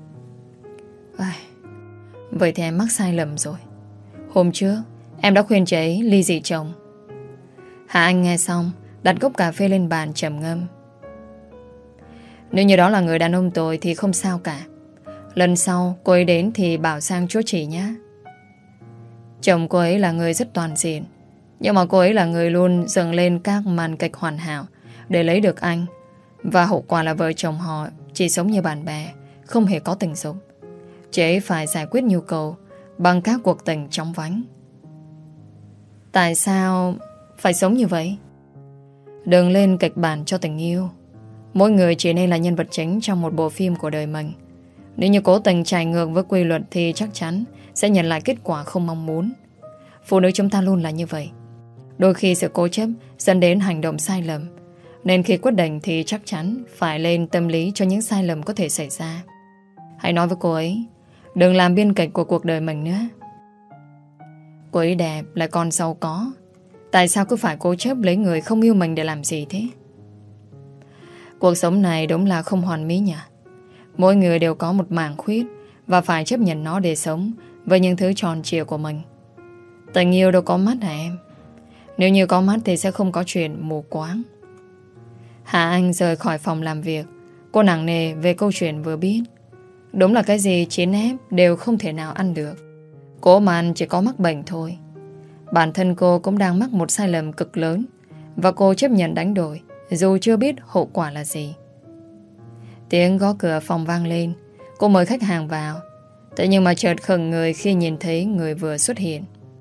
Speaker 1: Vậy thì em mắc sai lầm rồi. Hôm trước em đã khuyên chị ấy ly dị chồng. Hà Anh nghe xong, đặt cốc cà phê lên bàn trầm ngâm. Nếu như đó là người đàn ông tôi thì không sao cả. Lần sau cô ấy đến thì bảo sang chỗ chị nhé. Chồng cô ấy là người rất toàn diện, nhưng mà cô ấy là người luôn dựng lên các màn kịch hoàn hảo để lấy được anh. Và hậu quả là vợ chồng họ chỉ sống như bạn bè, không hề có tình dục. Chị ấy phải giải quyết nhu cầu bằng các cuộc tình chóng vánh. Tại sao phải sống như vậy? Đừng lên kịch bản cho tình yêu. Mỗi người chỉ nên là nhân vật chính trong một bộ phim của đời mình. Nếu như cố tình chạy ngược với quy luật thì chắc chắn sẽ nhận lại kết quả không mong muốn. Phụ nữ chúng ta luôn là như vậy. Đôi khi sự cố chấp dẫn đến hành động sai lầm, nên khi quyết định thì chắc chắn phải lên tâm lý cho những sai lầm có thể xảy ra. Hãy nói với cô ấy đừng làm biên kịch của cuộc đời mình nữa. Cô ấy đẹp lại còn giàu có, tại sao cứ phải cố chấp lấy người không yêu mình để làm gì thế? Cuộc sống này đúng là không hoàn mỹ nhỉ. Mỗi người đều có một mảng khuyết và phải chấp nhận nó để sống với những thứ tròn trịa của mình. Tình yêu đâu có mắt hả em? Nếu như có mắt thì sẽ không có chuyện mù quáng. Hà Anh rời khỏi phòng làm việc. Cô nặng nề về câu chuyện vừa biết. Đúng là cái gì chiến ép đều không thể nào ăn được. Cô mà ăn chỉ có mắc bệnh thôi. Bản thân cô cũng đang mắc một sai lầm cực lớn, và cô chấp nhận đánh đổi dù chưa biết hậu quả là gì. Tiếng gõ cửa phòng vang lên. Cô mời khách hàng vào. Thế nhưng mà chợt khựng người khi nhìn thấy người vừa xuất hiện.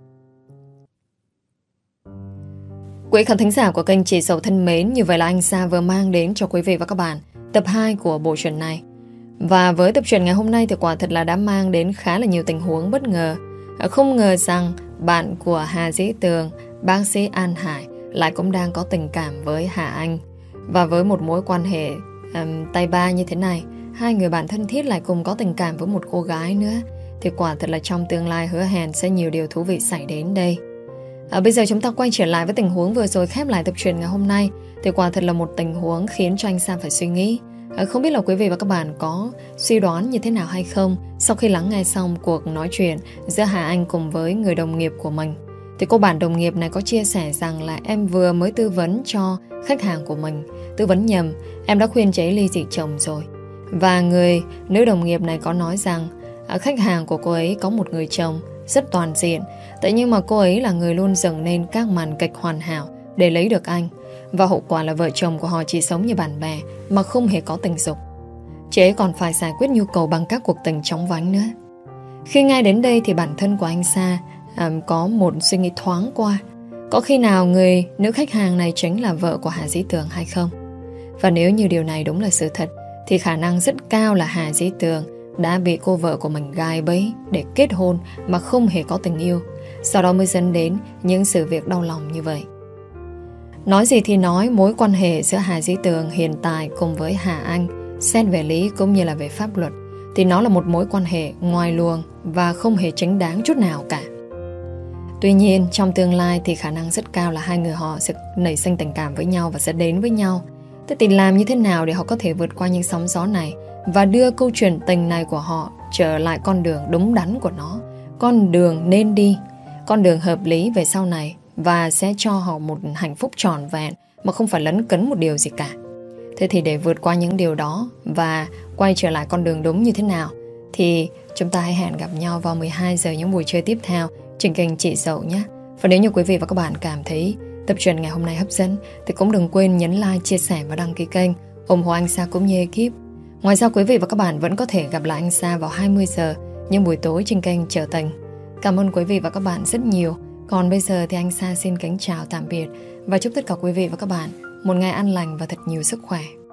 Speaker 1: Quý khán thính giả của kênh Chị Dậu thân mến, như vậy là anh Sa vừa mang đến cho quý vị và các bạn tập hai của bộ truyện này. Và với tập truyện ngày hôm nay thì quả thật là đã mang đến khá là nhiều tình huống bất ngờ. Không ngờ rằng bạn của Hà Dĩ Tường, bác sĩ An Hải, lại cũng đang có tình cảm với Hà Anh. Và với một mối quan hệ um, tay ba như thế này, hai người bạn thân thiết lại cùng có tình cảm với một cô gái nữa, thì quả thật là trong tương lai hứa hẹn sẽ nhiều điều thú vị xảy đến đây. À, bây giờ chúng ta quay trở lại với tình huống vừa rồi khép lại tập truyện ngày hôm nay. Thì quả thật là một tình huống khiến cho anh Sam phải suy nghĩ. à, Không biết là quý vị và các bạn có suy đoán như thế nào hay không sau khi lắng nghe xong cuộc nói chuyện giữa Hà Anh cùng với người đồng nghiệp của mình. Thì cô bạn đồng nghiệp này có chia sẻ rằng là em vừa mới tư vấn cho khách hàng của mình. Tư vấn nhầm, em đã khuyên chị ấy ly dị chồng rồi. Và người nữ đồng nghiệp này có nói rằng à, khách hàng của cô ấy có một người chồng rất toàn diện, tại nhưng mà cô ấy là người luôn dựng nên các màn kịch hoàn hảo để lấy được anh. Và hậu quả là vợ chồng của họ chỉ sống như bạn bè mà không hề có tình dục. Chị ấy còn phải giải quyết nhu cầu bằng các cuộc tình chóng vánh nữa. Khi nghe đến đây thì bản thân của anh Sa à, có một suy nghĩ thoáng qua. Có khi nào người nữ khách hàng này chính là vợ của Hà Dĩ Tường hay không? Và nếu như điều này đúng là sự thật thì khả năng rất cao là Hà Dĩ Tường đã bị cô vợ của mình gai bẫy để kết hôn mà không hề có tình yêu, sau đó mới dẫn đến những sự việc đau lòng như vậy. Nói gì thì nói, mối quan hệ giữa Hà Dĩ Tường hiện tại cùng với Hà Anh, xét về lý cũng như là về pháp luật, thì nó là một mối quan hệ ngoài luồng và không hề chính đáng chút nào cả. Tuy nhiên trong tương lai thì khả năng rất cao là hai người họ sẽ nảy sinh tình cảm với nhau và sẽ đến với nhau. Thế thì làm như thế nào để họ có thể vượt qua những sóng gió này và đưa câu chuyện tình này của họ trở lại con đường đúng đắn của nó, con đường nên đi, con đường hợp lý về sau này, và sẽ cho họ một hạnh phúc trọn vẹn mà không phải lấn cấn một điều gì cả. Thế thì để vượt qua những điều đó và quay trở lại con đường đúng như thế nào thì chúng ta hãy hẹn gặp nhau vào mười hai giờ những buổi trưa tiếp theo trên kênh Chị Dậu nhé. Và nếu như quý vị và các bạn cảm thấy tập truyện ngày hôm nay hấp dẫn thì cũng đừng quên nhấn like, chia sẻ và đăng ký kênh, ủng hộ anh Sa cũng như ekip. Ngoài ra quý vị và các bạn vẫn có thể gặp lại anh Sa vào hai mươi giờ những buổi tối trên kênh Trở Tình. Cảm ơn quý vị và các bạn rất nhiều. Còn bây giờ thì anh Sa xin kính chào tạm biệt và chúc tất cả quý vị và các bạn một ngày an lành và thật nhiều sức khỏe.